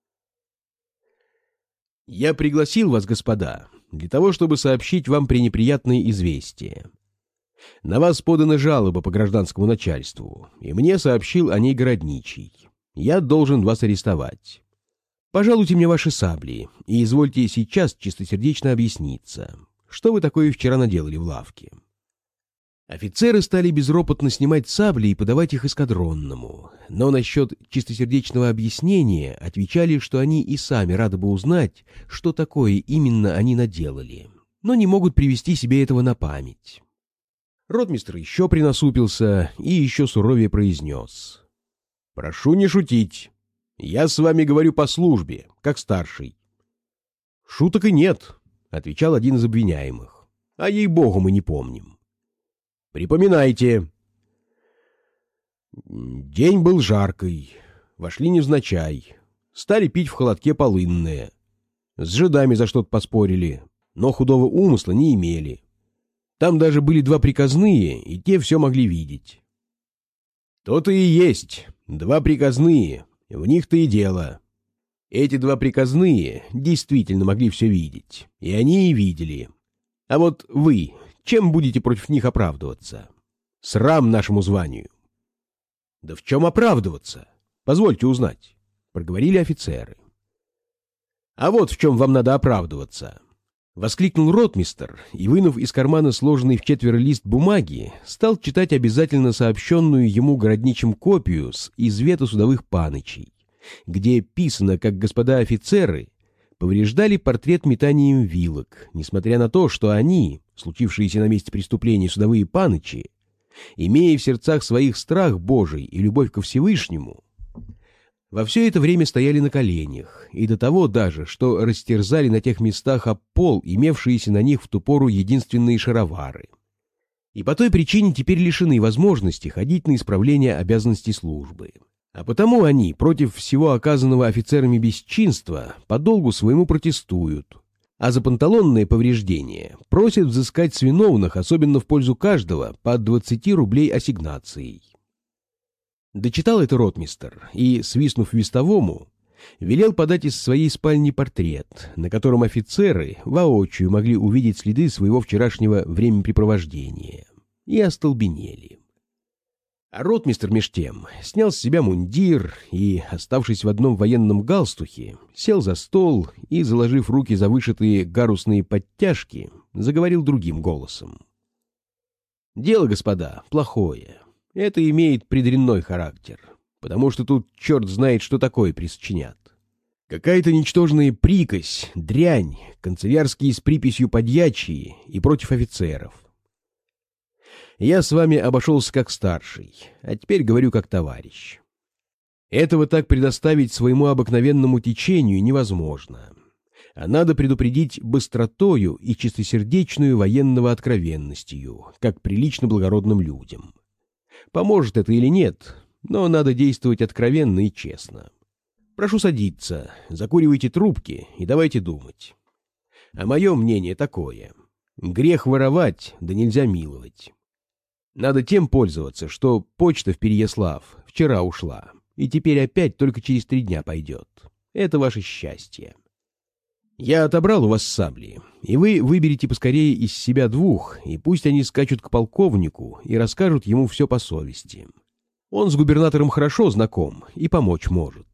«Я пригласил вас, господа, для того, чтобы сообщить вам пренеприятные известия. На вас подана жалоба по гражданскому начальству, и мне сообщил о ней городничий. Я должен вас арестовать. Пожалуйте мне ваши сабли, и извольте сейчас чистосердечно объясниться, что вы такое вчера наделали в лавке». Офицеры стали безропотно снимать сабли и подавать их эскадронному, но насчет чистосердечного объяснения отвечали, что они и сами рады бы узнать, что такое именно они наделали, но не могут привести себе этого на память. Ротмистр еще принасупился и еще суровее произнес: «Прошу не шутить. Я с вами говорю по службе, как старший». «Шуток и нет», — отвечал один из обвиняемых. «А ей-богу, мы не помним». «Припоминайте». День был жаркий. Вошли невзначай. Стали пить в холодке полынное. С жидами за что-то поспорили, но худого умысла не имели. Там даже были два приказные, и те все могли видеть. То-то и есть. Два приказные. В них-то и дело. Эти два приказные действительно могли все видеть, и они и видели. А вот вы, чем будете против них оправдываться? Срам нашему званию. — Да в чем оправдываться? Позвольте узнать, — проговорили офицеры. — А вот в чем вам надо оправдываться, — воскликнул ротмистр и, вынув из кармана сложенный в четверо лист бумаги, стал читать обязательно сообщенную ему городничим копию с извета судовых панычей, где писано, как господа офицеры повреждали портрет метанием вилок, несмотря на то, что они, случившиеся на месте преступления судовые панычи, имея в сердцах своих страх Божий и любовь ко Всевышнему, во все это время стояли на коленях, и до того даже, что растерзали на тех местах об пол имевшиеся на них в ту пору единственные шаровары. И по той причине теперь лишены возможности ходить на исправление обязанностей службы. А потому они против всего оказанного офицерами бесчинства по долгу своему протестуют, а за панталонное повреждение просят взыскать с виновных, особенно в пользу каждого, по двадцати рублей ассигнацией. Дочитал это ротмистр и, свистнув вестовому, велел подать из своей спальни портрет, на котором офицеры воочию могли увидеть следы своего вчерашнего времяпрепровождения, и остолбенели. А ротмистр меж тем снял с себя мундир и, оставшись в одном военном галстухе, сел за стол и, заложив руки за вышитые гарусные подтяжки, заговорил другим голосом. «Дело, господа, плохое. Это имеет предренной характер, потому что тут черт знает, что такое присочинят. Какая-то ничтожная прикась, дрянь, канцелярские с приписью подьячие и против офицеров. Я с вами обошелся как старший, а теперь говорю как товарищ. Этого так предоставить своему обыкновенному течению невозможно, а надо предупредить быстротою и чистосердечную военного откровенностью, как прилично благородным людям. Поможет это или нет, но надо действовать откровенно и честно. Прошу садиться, закуривайте трубки и давайте думать. А мое мнение такое. Грех воровать, да нельзя миловать. Надо тем пользоваться, что почта в Переяслав вчера ушла, и теперь опять только через три дня пойдет. Это ваше счастье. Я отобрал у вас сабли, и вы выберите поскорее из себя двух, и пусть они скачут к полковнику и расскажут ему все по совести. Он с губернатором хорошо знаком и помочь может».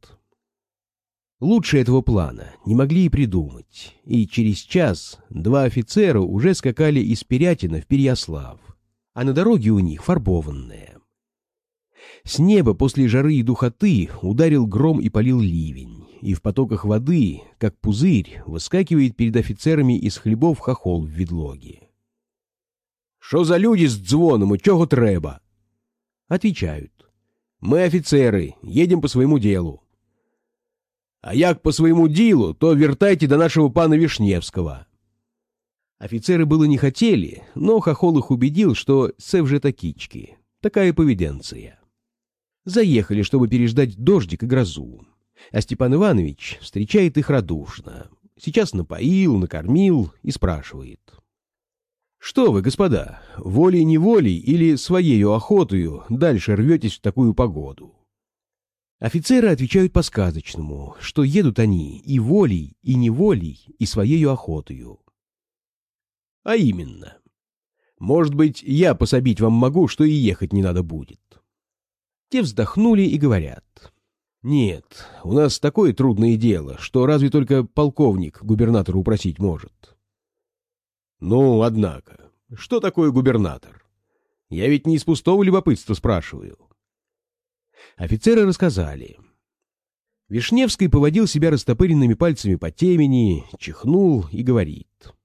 Лучше этого плана не могли и придумать, и через час два офицера уже скакали из Пирятина в Переяслав, а на дороге у них фарбованная. С неба после жары и духоты ударил гром и полил ливень, и в потоках воды, как пузырь, выскакивает перед офицерами из хлебов хохол в ведлоге. «Шо за люди с дзвоном и чого треба?» Отвечают: «Мы офицеры, едем по своему делу». «А як по своему ділу, то вертайте до нашего пана Вишневского». Офицеры было не хотели, но хохол их убедил, что це вже такички, такая поведенция. Заехали, чтобы переждать дождик и грозу, а Степан Иванович встречает их радушно. Сейчас напоил, накормил и спрашивает: «Что вы, господа, волей-неволей или своею охотою дальше рветесь в такую погоду?» Офицеры отвечают по-сказочному, что едут они и волей, и неволей, и своею охотою. А именно: «Может быть, я пособить вам могу, что и ехать не надо будет». Те вздохнули и говорят: «Нет, у нас такое трудное дело, что разве только полковник губернатора упросить может». «Ну, однако, что такое губернатор? Я ведь не из пустого любопытства спрашиваю». Офицеры рассказали. Вишневский поводил себя растопыренными пальцами по темени, чихнул и говорит: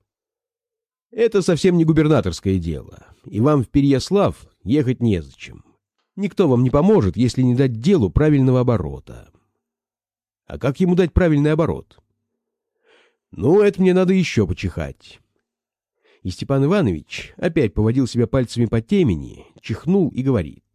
«Это совсем не губернаторское дело, и вам в Переяслав ехать незачем. Никто вам не поможет, если не дать делу правильного оборота». «А как ему дать правильный оборот?» «Ну, это мне надо еще почихать». И Степан Иванович опять поводил себя пальцами по темени, чихнул и говорит: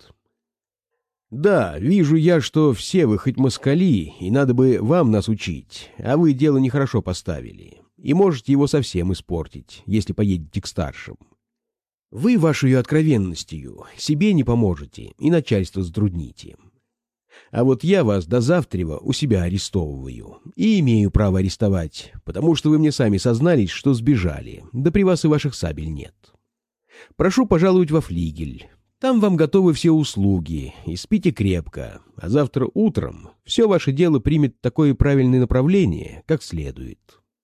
«Да, вижу я, что все вы хоть москали, и надо бы вам нас учить, а вы дело нехорошо поставили, и можете его совсем испортить, если поедете к старшим. Вы вашей откровенностью себе не поможете и начальство затрудните. А вот я вас до завтрева у себя арестовываю. И имею право арестовать, потому что вы мне сами сознались, что сбежали, да при вас и ваших сабель нет. Прошу пожаловать во флигель. Там вам готовы все услуги, и спите крепко, а завтра утром все ваше дело примет такое правильное направление, как следует.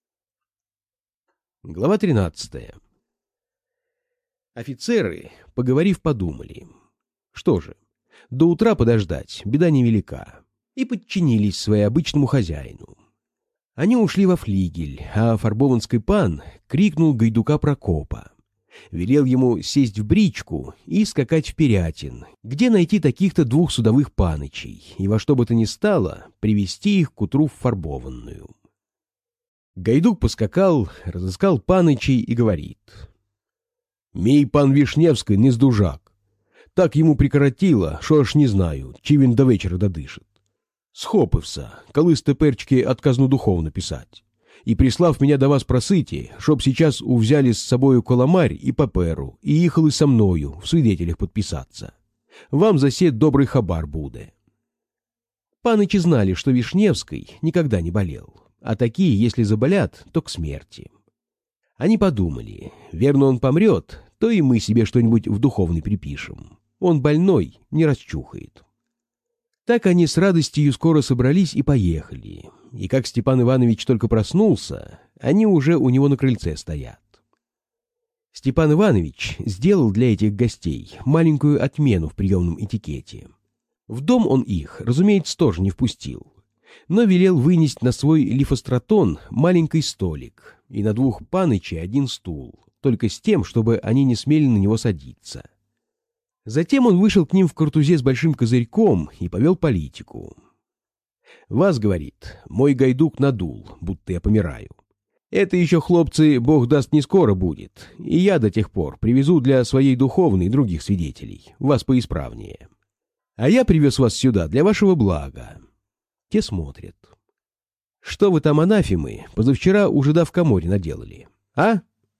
Глава тринадцатая. Офицеры, поговорив, подумали. Что же, до утра подождать, беда невелика, и подчинились своеобычному хозяину. Они ушли во флигель, а фарбованский пан крикнул гайдука Прокопа. Велел ему сесть в бричку и скакать в Пирятин, где найти таких-то двух судовых панычей, и во что бы то ни стало привести их к утру в Фарбованную. Гайдук поскакал, разыскал панычей и говорит: «Мій пан Вишневский не здужак. Так ему прикоротило, що аж не знаю, чи він до вечора додишить. Схопився, коли теперчки отказну духовно писать. И прислав меня до вас просити, чтоб сейчас увзяли с собою коломарь и паперу и ехали со мною в свидетелях подписаться. Вам за сет добрый хабар буде». Панычи знали, что Вишневский никогда не болел, а такие, если заболят, то к смерти. Они подумали, верно он помрет, то и мы себе что-нибудь в духовный припишем. Он больной, не расчухает. Так они с радостью скоро собрались и поехали. И как Степан Иванович только проснулся, они уже у него на крыльце стоят. Степан Иванович сделал для этих гостей маленькую отмену в приемном этикете. В дом он их, разумеется, тоже не впустил, но велел вынести на свой лифостратон маленький столик и на двух панычей один стул, только с тем, чтобы они не смели на него садиться. Затем он вышел к ним в картузе с большим козырьком и повел политику. «Вас, — говорит, — мой гайдук надул, будто я помираю. Это еще, хлопцы, бог даст, не скоро будет, и я до тех пор привезу для своей духовной других свидетелей, вас поисправнее. А я привез вас сюда для вашего блага». Те смотрят. «Что вы там, анафемы, позавчера у жида в коморе наделали, а?»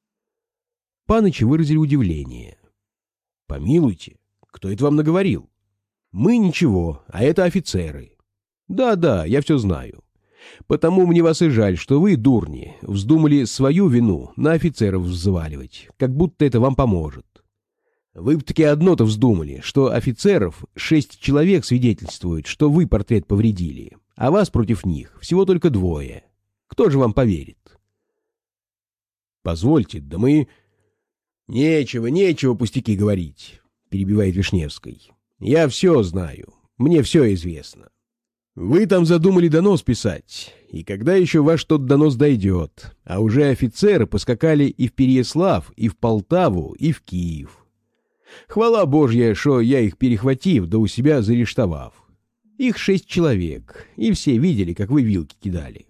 Панычи выразили удивление. «Помилуйте, кто это вам наговорил?» «Мы ничего, а это офицеры». «Да-да, я все знаю. Потому мне вас и жаль, что вы, дурни, вздумали свою вину на офицеров взваливать, как будто это вам поможет. Вы б таки одно-то вздумали, что офицеров шесть человек свидетельствуют, что вы портрет повредили, а вас против них всего только двое. Кто же вам поверит?» «Позвольте, да мы...» «Нечего, нечего пустяки говорить», — перебивает Вишневский. «Я все знаю, мне все известно. Вы там задумали донос писать, и когда еще ваш тот донос дойдет, а уже офицеры поскакали и в Переяслав, и в Полтаву, и в Киев. Хвала Божья, что я их перехватив, да у себя заарештовав. Их шесть человек, и все видели, как вы вилки кидали».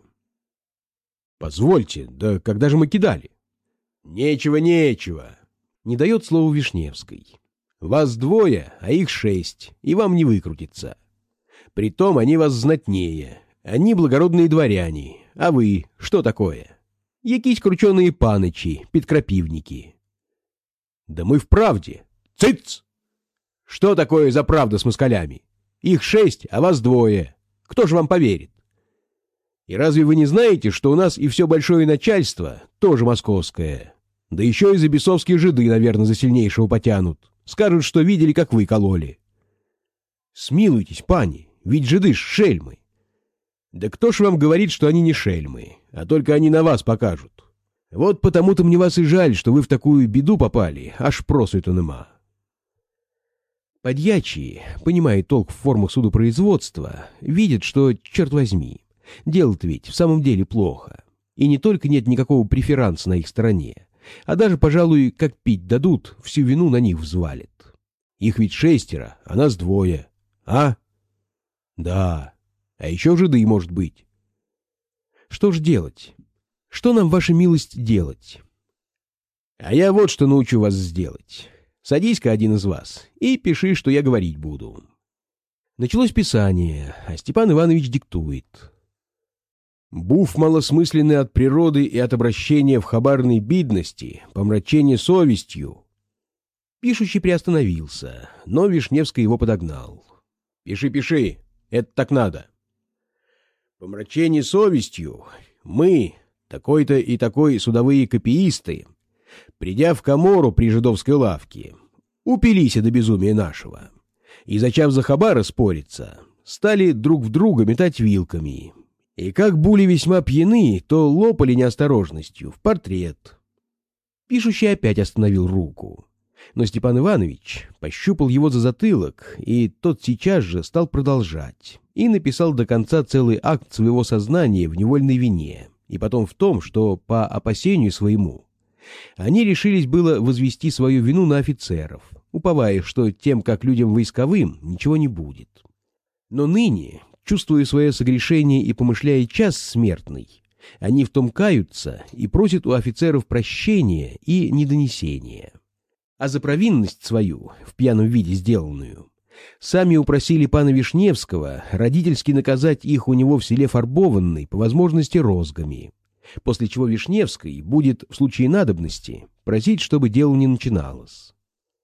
«Позвольте, да когда же мы кидали?» «Нечего, нечего», — не дает слова Вишневский. «Вас двое, а их шесть, и вам не выкрутиться. Притом они вас знатнее, они благородные дворяне, а вы что такое? Якісь крученые панычи, підкрапівники». «Да мы в правде. Цыц! Что такое за правда с москалями? Их шесть, а вас двое. Кто же вам поверит? И разве вы не знаете, что у нас и все большое начальство тоже московское? Да еще и за бесовские жиды, наверное, за сильнейшего потянут. Скажут, что видели, как вы кололи». «Смилуйтесь, пани, ведь жиды ж шельмы». «Да кто ж вам говорит, что они не шельмы, а только они на вас покажут? Вот потому-то мне вас и жаль, что вы в такую беду попали, аж просвету нема». Подьячие, понимая толк в формах судопроизводства, видят, что, черт возьми, дело-то ведь в самом деле плохо. И не только нет никакого преферанса на их стороне, а даже, пожалуй, как пить дадут, всю вину на них взвалят. Их ведь шестеро, а нас двое. А? Да. А еще жиды, может быть. Что ж делать? Что нам, ваша милость, делать? А я вот что научу вас сделать. Садись-ка один из вас и пиши, что я говорить буду. Началось писание, а Степан Иванович диктует. Був малосмысленный от природы и от обращения в хабарной бидности, помрачение совестью. Пишущий приостановился, но Вишневский его подогнал. «Пиши, пиши, Это так надо. Помрачение совестью мы, такой-то и такой судовые копиисты, придя в комору при жидовской лавке, упились до безумия нашего, и, зачав за хабара спориться, стали друг в друга метать вилками, и как були весьма пьяны, то лопали неосторожностью в портрет. Пишущий опять остановил руку, но Степан Иванович пощупал его за затылок, и тот сейчас же стал продолжать, и написал до конца целый акт своего сознания в невольной вине, и потом в том, что, по опасению своему, они решились было возвести свою вину на офицеров, уповая, что тем, как людям войсковым, ничего не будет. Но ныне, чувствуя свое согрешение и помышляя час смертный, они в том каются и просят у офицеров прощения и недонесения. А за провинность свою, в пьяном виде сделанную, сами упросили пана Вишневского родительски наказать их у него в селе Фарбованной, по возможности розгами, после чего Вишневский будет в случае надобности просить, чтобы дело не начиналось.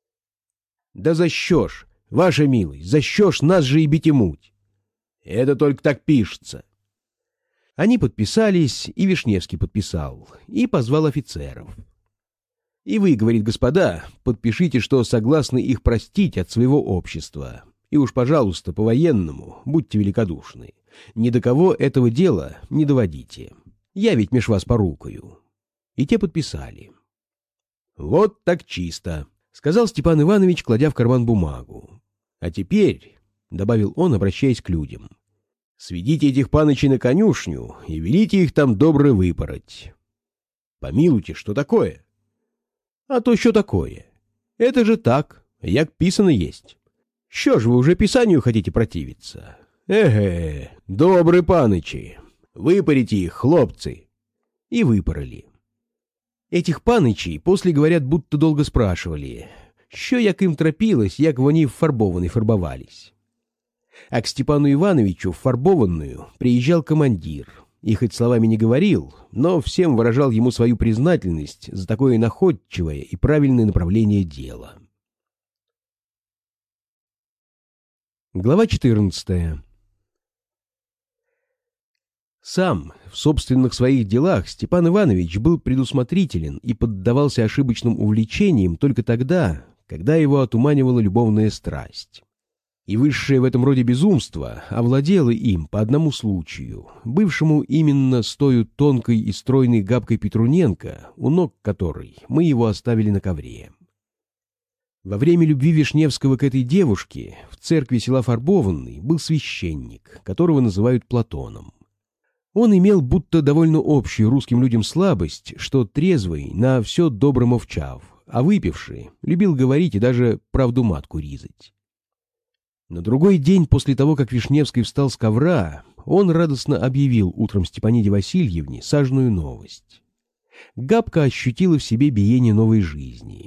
«Да защешь, ваша милость, защешь нас же и битимуть! Это только так пишется!» Они подписались, и Вишневский подписал, и позвал офицеров. «И вы, — говорит, — господа, подпишите, что согласны их простить от своего общества, и уж, пожалуйста, по-военному будьте великодушны, ни до кого этого дела не доводите. Я ведь меж вас порукою». И те подписали. «Вот так чисто», — сказал Степан Иванович, кладя в карман бумагу. «А теперь, — добавил он, обращаясь к людям, — сведите этих панычей на конюшню и велите их там добро выпороть». «Помилуйте, что такое?» «А то что такое? Это же так, як писано есть. Що ж вы уже писанию хотите противиться? Эге, добрые панычи, выпорите их, хлопцы». И выпороли. Этих панычей после, говорят, будто долго спрашивали, що як им тропилось, як вони в фарбованной фарбовались. А к Степану Ивановичу в фарбованную приезжал командир, и хоть словами не говорил, но всем выражал ему свою признательность за такое находчивое и правильное направление дела. Глава четырнадцатая. Сам в собственных своих делах Степан Иванович был предусмотрителен и поддавался ошибочным увлечениям только тогда, когда его отуманивала любовная страсть. И высшее в этом роде безумство овладело им по одному случаю, бывшему именно с тою тонкой и стройной Габкой Петруненко, у ног которой мы его оставили на ковре. Во время любви Вишневского к этой девушке в церкви села Фарбованной был священник, которого называют Платоном. Он имел будто довольно общую русским людям слабость, что трезвый на все добро мовчав, а выпивший любил говорить и даже правду матку ризать. На другой день после того, как Вишневский встал с ковра, он радостно объявил утром Степаниде Васильевне сажную новость. Габка ощутила в себе биение новой жизни.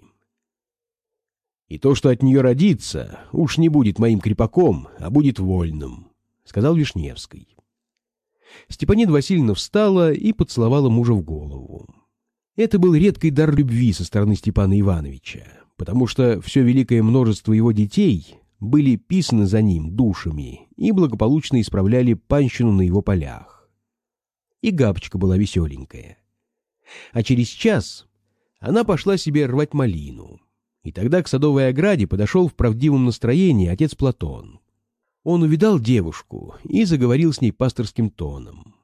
«И то, что от нее родится, уж не будет моим крепаком, а будет вольным», — сказал Вишневский. Степанида Васильевна встала и поцеловала мужа в голову. Это был редкий дар любви со стороны Степана Ивановича, потому что все великое множество его детей были писаны за ним душами и благополучно исправляли панщину на его полях. И Габочка была веселенькая. А через час она пошла себе рвать малину, и тогда к садовой ограде подошел в правдивом настроении отец Платон. Он увидал девушку и заговорил с ней пасторским тоном.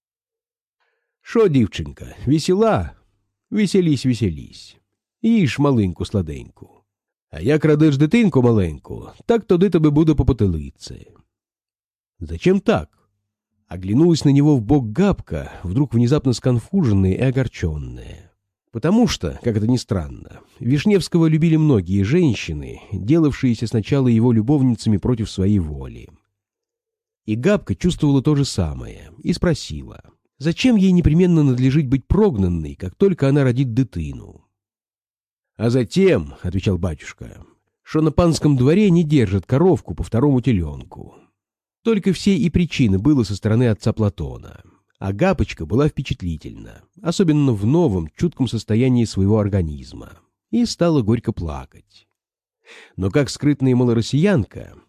«Шо, дівчинка, весела? Веселись, веселись. Їж маленьку сладеньку. А як радиш дитинку маленьку, так тоді тебе буде по потилиці». «Зачем так?» Оглянулась на него в бок Габка, вдруг внезапно сконфуженная и огорченная. Потому что, как это ни странно, Вишневского любили многие женщины, делавшиеся сначала его любовницами против своей воли. И Габка чувствовала то же самое и спросила, зачем ей непременно надлежит быть прогнанной, как только она родит дитину. «А затем, — отвечал батюшка, — что на панском дворе не держат коровку по второму теленку». Только все и причины было со стороны отца Платона, а Габочка была впечатлительна, особенно в новом, чутком состоянии своего организма, и стала горько плакать. Но как скрытная малороссиянка,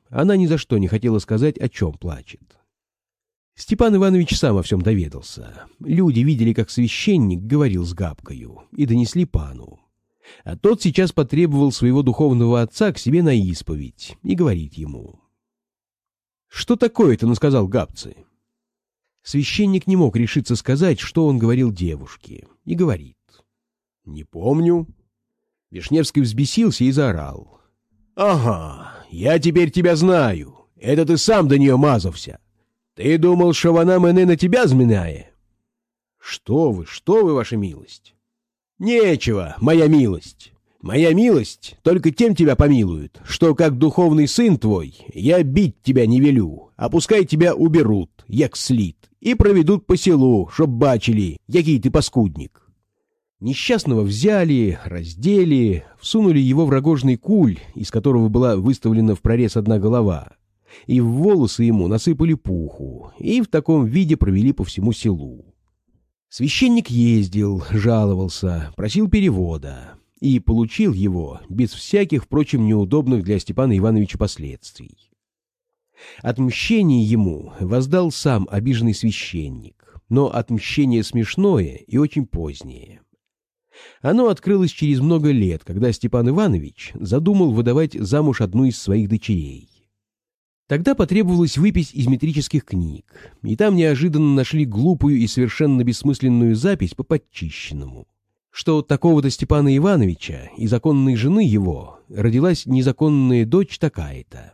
она ни за что не хотела сказать, о чем плачет. Степан Иванович сам о всем доведался. Люди видели, как священник говорил с Габкою, и донесли пану. А тот сейчас потребовал своего духовного отца к себе на исповедь и говорит ему: «Что такое-то насказал Габцы?» Священник не мог решиться сказать, что он говорил девушке, и говорит: «Не помню». Вишневский взбесился и заорал: «Ага, я теперь тебя знаю. Это ты сам до нее мазався. Ты думал, что вона мене на тебя зминає?» «Что вы, что вы, ваша милость?» «Нечего, моя милость. Моя милость только тем тебя помилует, что, как духовный сын твой, я бить тебя не велю, а пускай тебя уберут, як слід, и проведут по селу, чтоб бачили, який ты паскудник». Несчастного взяли, раздели, всунули его в рогожный куль, из которого была выставлена в прорез одна голова, и в волосы ему насыпали пуху, и в таком виде провели по всему селу. Священник ездил, жаловался, просил перевода, и получил его без всяких, впрочем, неудобных для Степана Ивановича последствий. Отмщение ему воздал сам обиженный священник, но отмщение смешное и очень позднее. Оно открылось через много лет, когда Степан Иванович задумал выдавать замуж одну из своих дочерей. Тогда потребовалось выпись из метрических книг, и там неожиданно нашли глупую и совершенно бессмысленную запись по подчищенному, что от такого-то Степана Ивановича и законной жены его родилась незаконная дочь такая-то.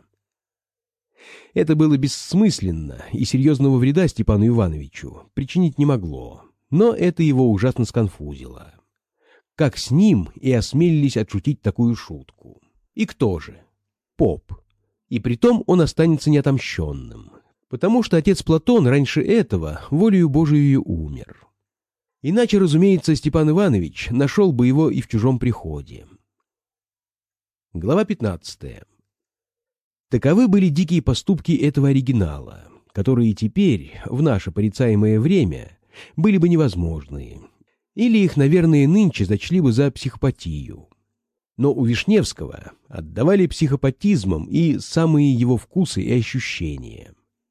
Это было бессмысленно и серьезного вреда Степану Ивановичу причинить не могло, но это его ужасно сконфузило. Как с ним и осмелились отшутить такую шутку? И кто же? Поп. И притом он останется неотомщенным, потому что отец Платон раньше этого волею Божией умер. Иначе, разумеется, Степан Иванович нашел бы его и в чужом приходе. Глава пятнадцатая. Таковы были дикие поступки этого оригинала, которые теперь, в наше порицаемое время, были бы невозможны, или их, наверное, нынче зачли бы за психопатию. Но у Вишневского отдавали психопатизмом и самые его вкусы и ощущения.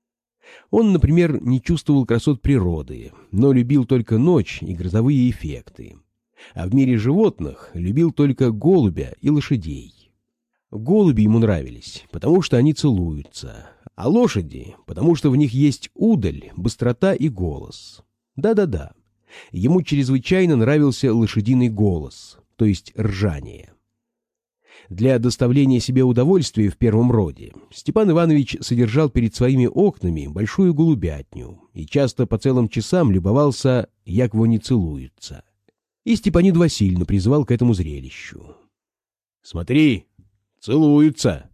Он, например, не чувствовал красот природы, но любил только ночь и грозовые эффекты. А в мире животных любил только голубя и лошадей. Голуби ему нравились, потому что они целуются, а лошади, потому что в них есть удаль, быстрота и голос. Да-да-да, ему чрезвычайно нравился лошадиный голос, то есть ржание. Для доставления себе удовольствия в первом роде Степан Иванович содержал перед своими окнами большую голубятню и часто по целым часам любовался, як вони целуются. И Степаниду Васильевну призывал к этому зрелищу. «Смотри, целуются!»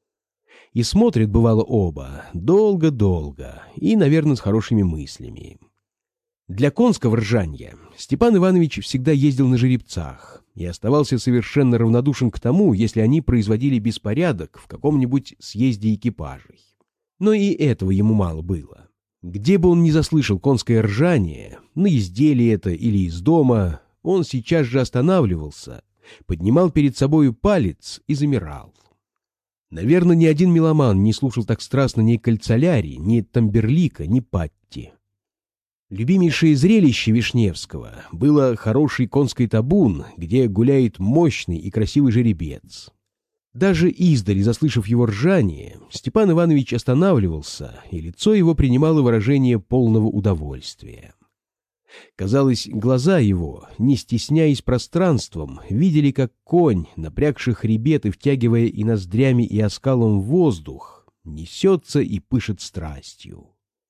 И смотрят, бывало, оба, долго-долго, и, наверное, с хорошими мыслями. Для конского ржанья Степан Иванович всегда ездил на жеребцах и оставался совершенно равнодушен к тому, если они производили беспорядок в каком-нибудь съезде экипажей. Но и этого ему мало было. Где бы он ни заслышал конское ржание, на езде ли это или из дома, он сейчас же останавливался, поднимал перед собою палец и замирал. Наверное, ни один меломан не слушал так страстно ни Кальцаляри, ни Тамберлика, ни Патти. Любимейшее зрелище Вишневского было хороший конский табун, где гуляет мощный и красивый жеребец. Даже издали, заслышав его ржание, Степан Иванович останавливался, и лицо его принимало выражение полного удовольствия. Казалось, глаза его, не стесняясь пространством, видели, как конь, напрягший хребет и втягивая и ноздрями, и оскалом воздух, несется и пышет страстью.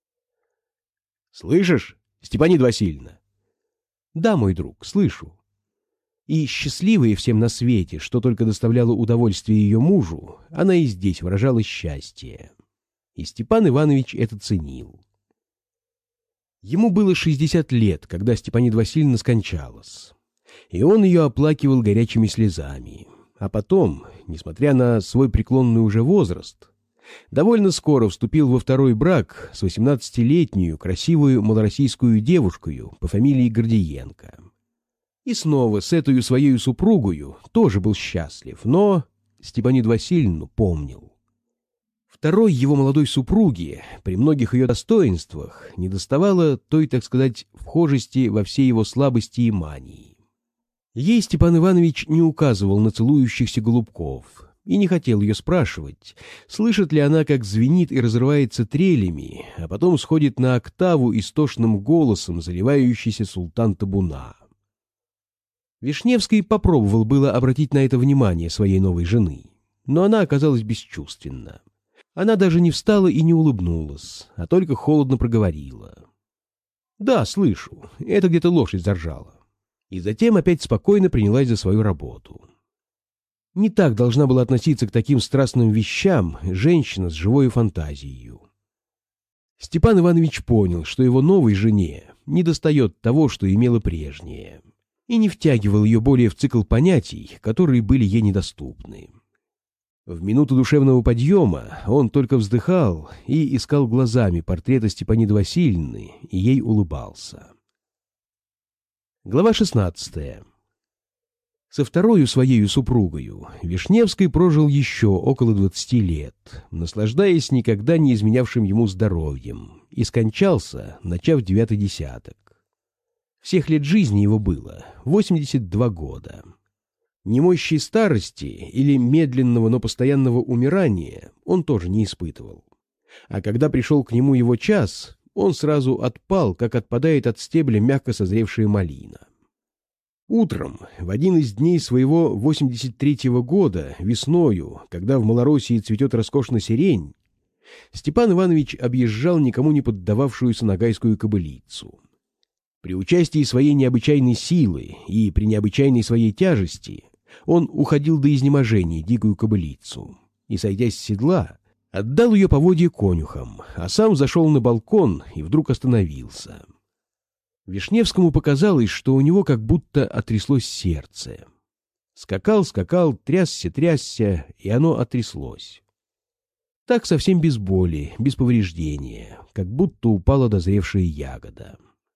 «Слышишь, Степанида Васильевна?» «Да, мой друг, слышу». И счастливая всем на свете, что только доставляло удовольствие ее мужу, она и здесь выражала счастье. И Степан Иванович это ценил. Ему было шестьдесят лет, когда Степанида Васильевна скончалась, и он ее оплакивал горячими слезами. А потом, несмотря на свой преклонный уже возраст, довольно скоро вступил во второй брак с восемнадцатилетнюю красивую малороссийскую девушкою по фамилии Гордиенко. И снова с этой своей супругою тоже был счастлив, но Степаниду Васильевну помнил. В Второй его молодой супруге, при многих ее достоинствах, недоставало той, так сказать, вхожести во все его слабости и мании. Ей Степан Иванович не указывал на целующихся голубков и не хотел ее спрашивать, слышит ли она, как звенит и разрывается трелями, а потом сходит на октаву истошным голосом заливающийся султан табуна. Вишневский попробовал было обратить на это внимание своей новой жены, но она оказалась бесчувственна. Она даже не встала и не улыбнулась, а только холодно проговорила: «Да, слышу, это где-то лошадь заржала». И затем опять спокойно принялась за свою работу. Не так должна была относиться к таким страстным вещам женщина с живой фантазией. Степан Иванович понял, что его новой жене недостает того, что имела прежняя, и не втягивал ее более в цикл понятий, которые были ей недоступны. В минуту душевного подъема он только вздыхал и искал глазами портрета Степаниды Васильевны, и ей улыбался. Глава шестнадцатая. Со второю своею супругою Вишневский прожил еще около двадцати лет, наслаждаясь никогда не изменявшим ему здоровьем, и скончался, начав девятый десяток. Всех лет жизни его было восемьдесят два года. Немощи старости или медленного, но постоянного умирания он тоже не испытывал. А когда пришел к нему его час, он сразу отпал, как отпадает от стебля мягко созревшая малина. Утром, в один из дней своего восемьдесят третьего года, весною, когда в Малороссии цветет роскошно сирень, Степан Иванович объезжал никому не поддававшуюся нагайскую кобылицу. При участии своей необычайной силы и при необычайной своей тяжести он уходил до изнеможения дикую кобылицу и, сойдясь с седла, отдал ее поводье конюхам, а сам зашел на балкон и вдруг остановился. Вишневскому показалось, что у него как будто отряслось сердце. Скакал, скакал, трясся, трясся, и оно отряслось. Так совсем без боли, без повреждения, как будто упала дозревшая ягода.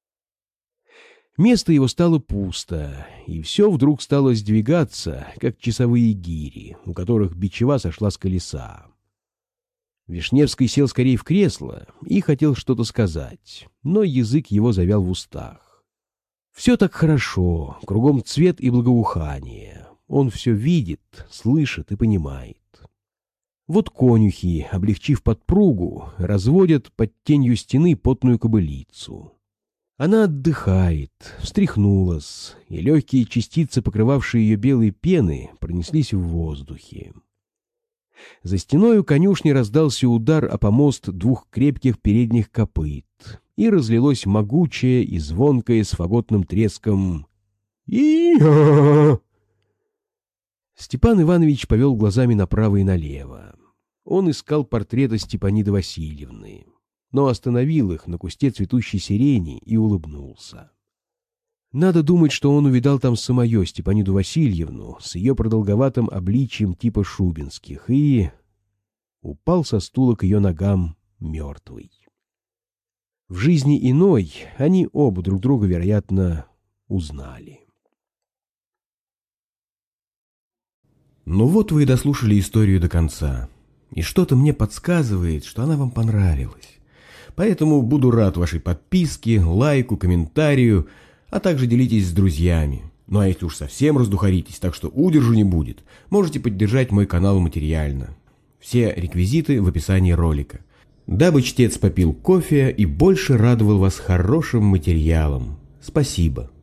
Место его стало пусто, и все вдруг стало сдвигаться, как часовые гири, у которых бичева сошла с колеса. Вишневский сел скорее в кресло и хотел что-то сказать, но язык его завял в устах. Все так хорошо, кругом цвет и благоухание. Он все видит, слышит и понимает. Вот конюхи, облегчив подпругу, разводят под тенью стены потную кобылицу. Она отдыхает, встряхнулась, и легкие частицы, покрывавшие ее белой пены, пронеслись в воздухе. За стеною конюшни раздался удар о помост двух крепких передних копыт, и разлилось могучее и звонкое с фаготным треском «И-я!». Степан Иванович повел глазами направо и налево. Он искал портрета Степаниды Васильевны, но остановил их на кусте цветущей сирени и улыбнулся. Надо думать, что он увидал там самое Степаниду Васильевну с ее продолговатым обличием типа Шубинских и упал со стула к ее ногам мертвый. В жизни иной они оба друг друга, вероятно, узнали. Ну вот вы и дослушали историю до конца, и что-то мне подсказывает, что она вам понравилась. Поэтому буду рад вашей подписке, лайку, комментарию, а также делитесь с друзьями. Ну а если уж совсем раздухаритесь, так что удержу не будет, можете поддержать мой канал материально. Все реквизиты в описании ролика. Дабы чтец попил кофе и больше радовал вас хорошим материалом. Спасибо.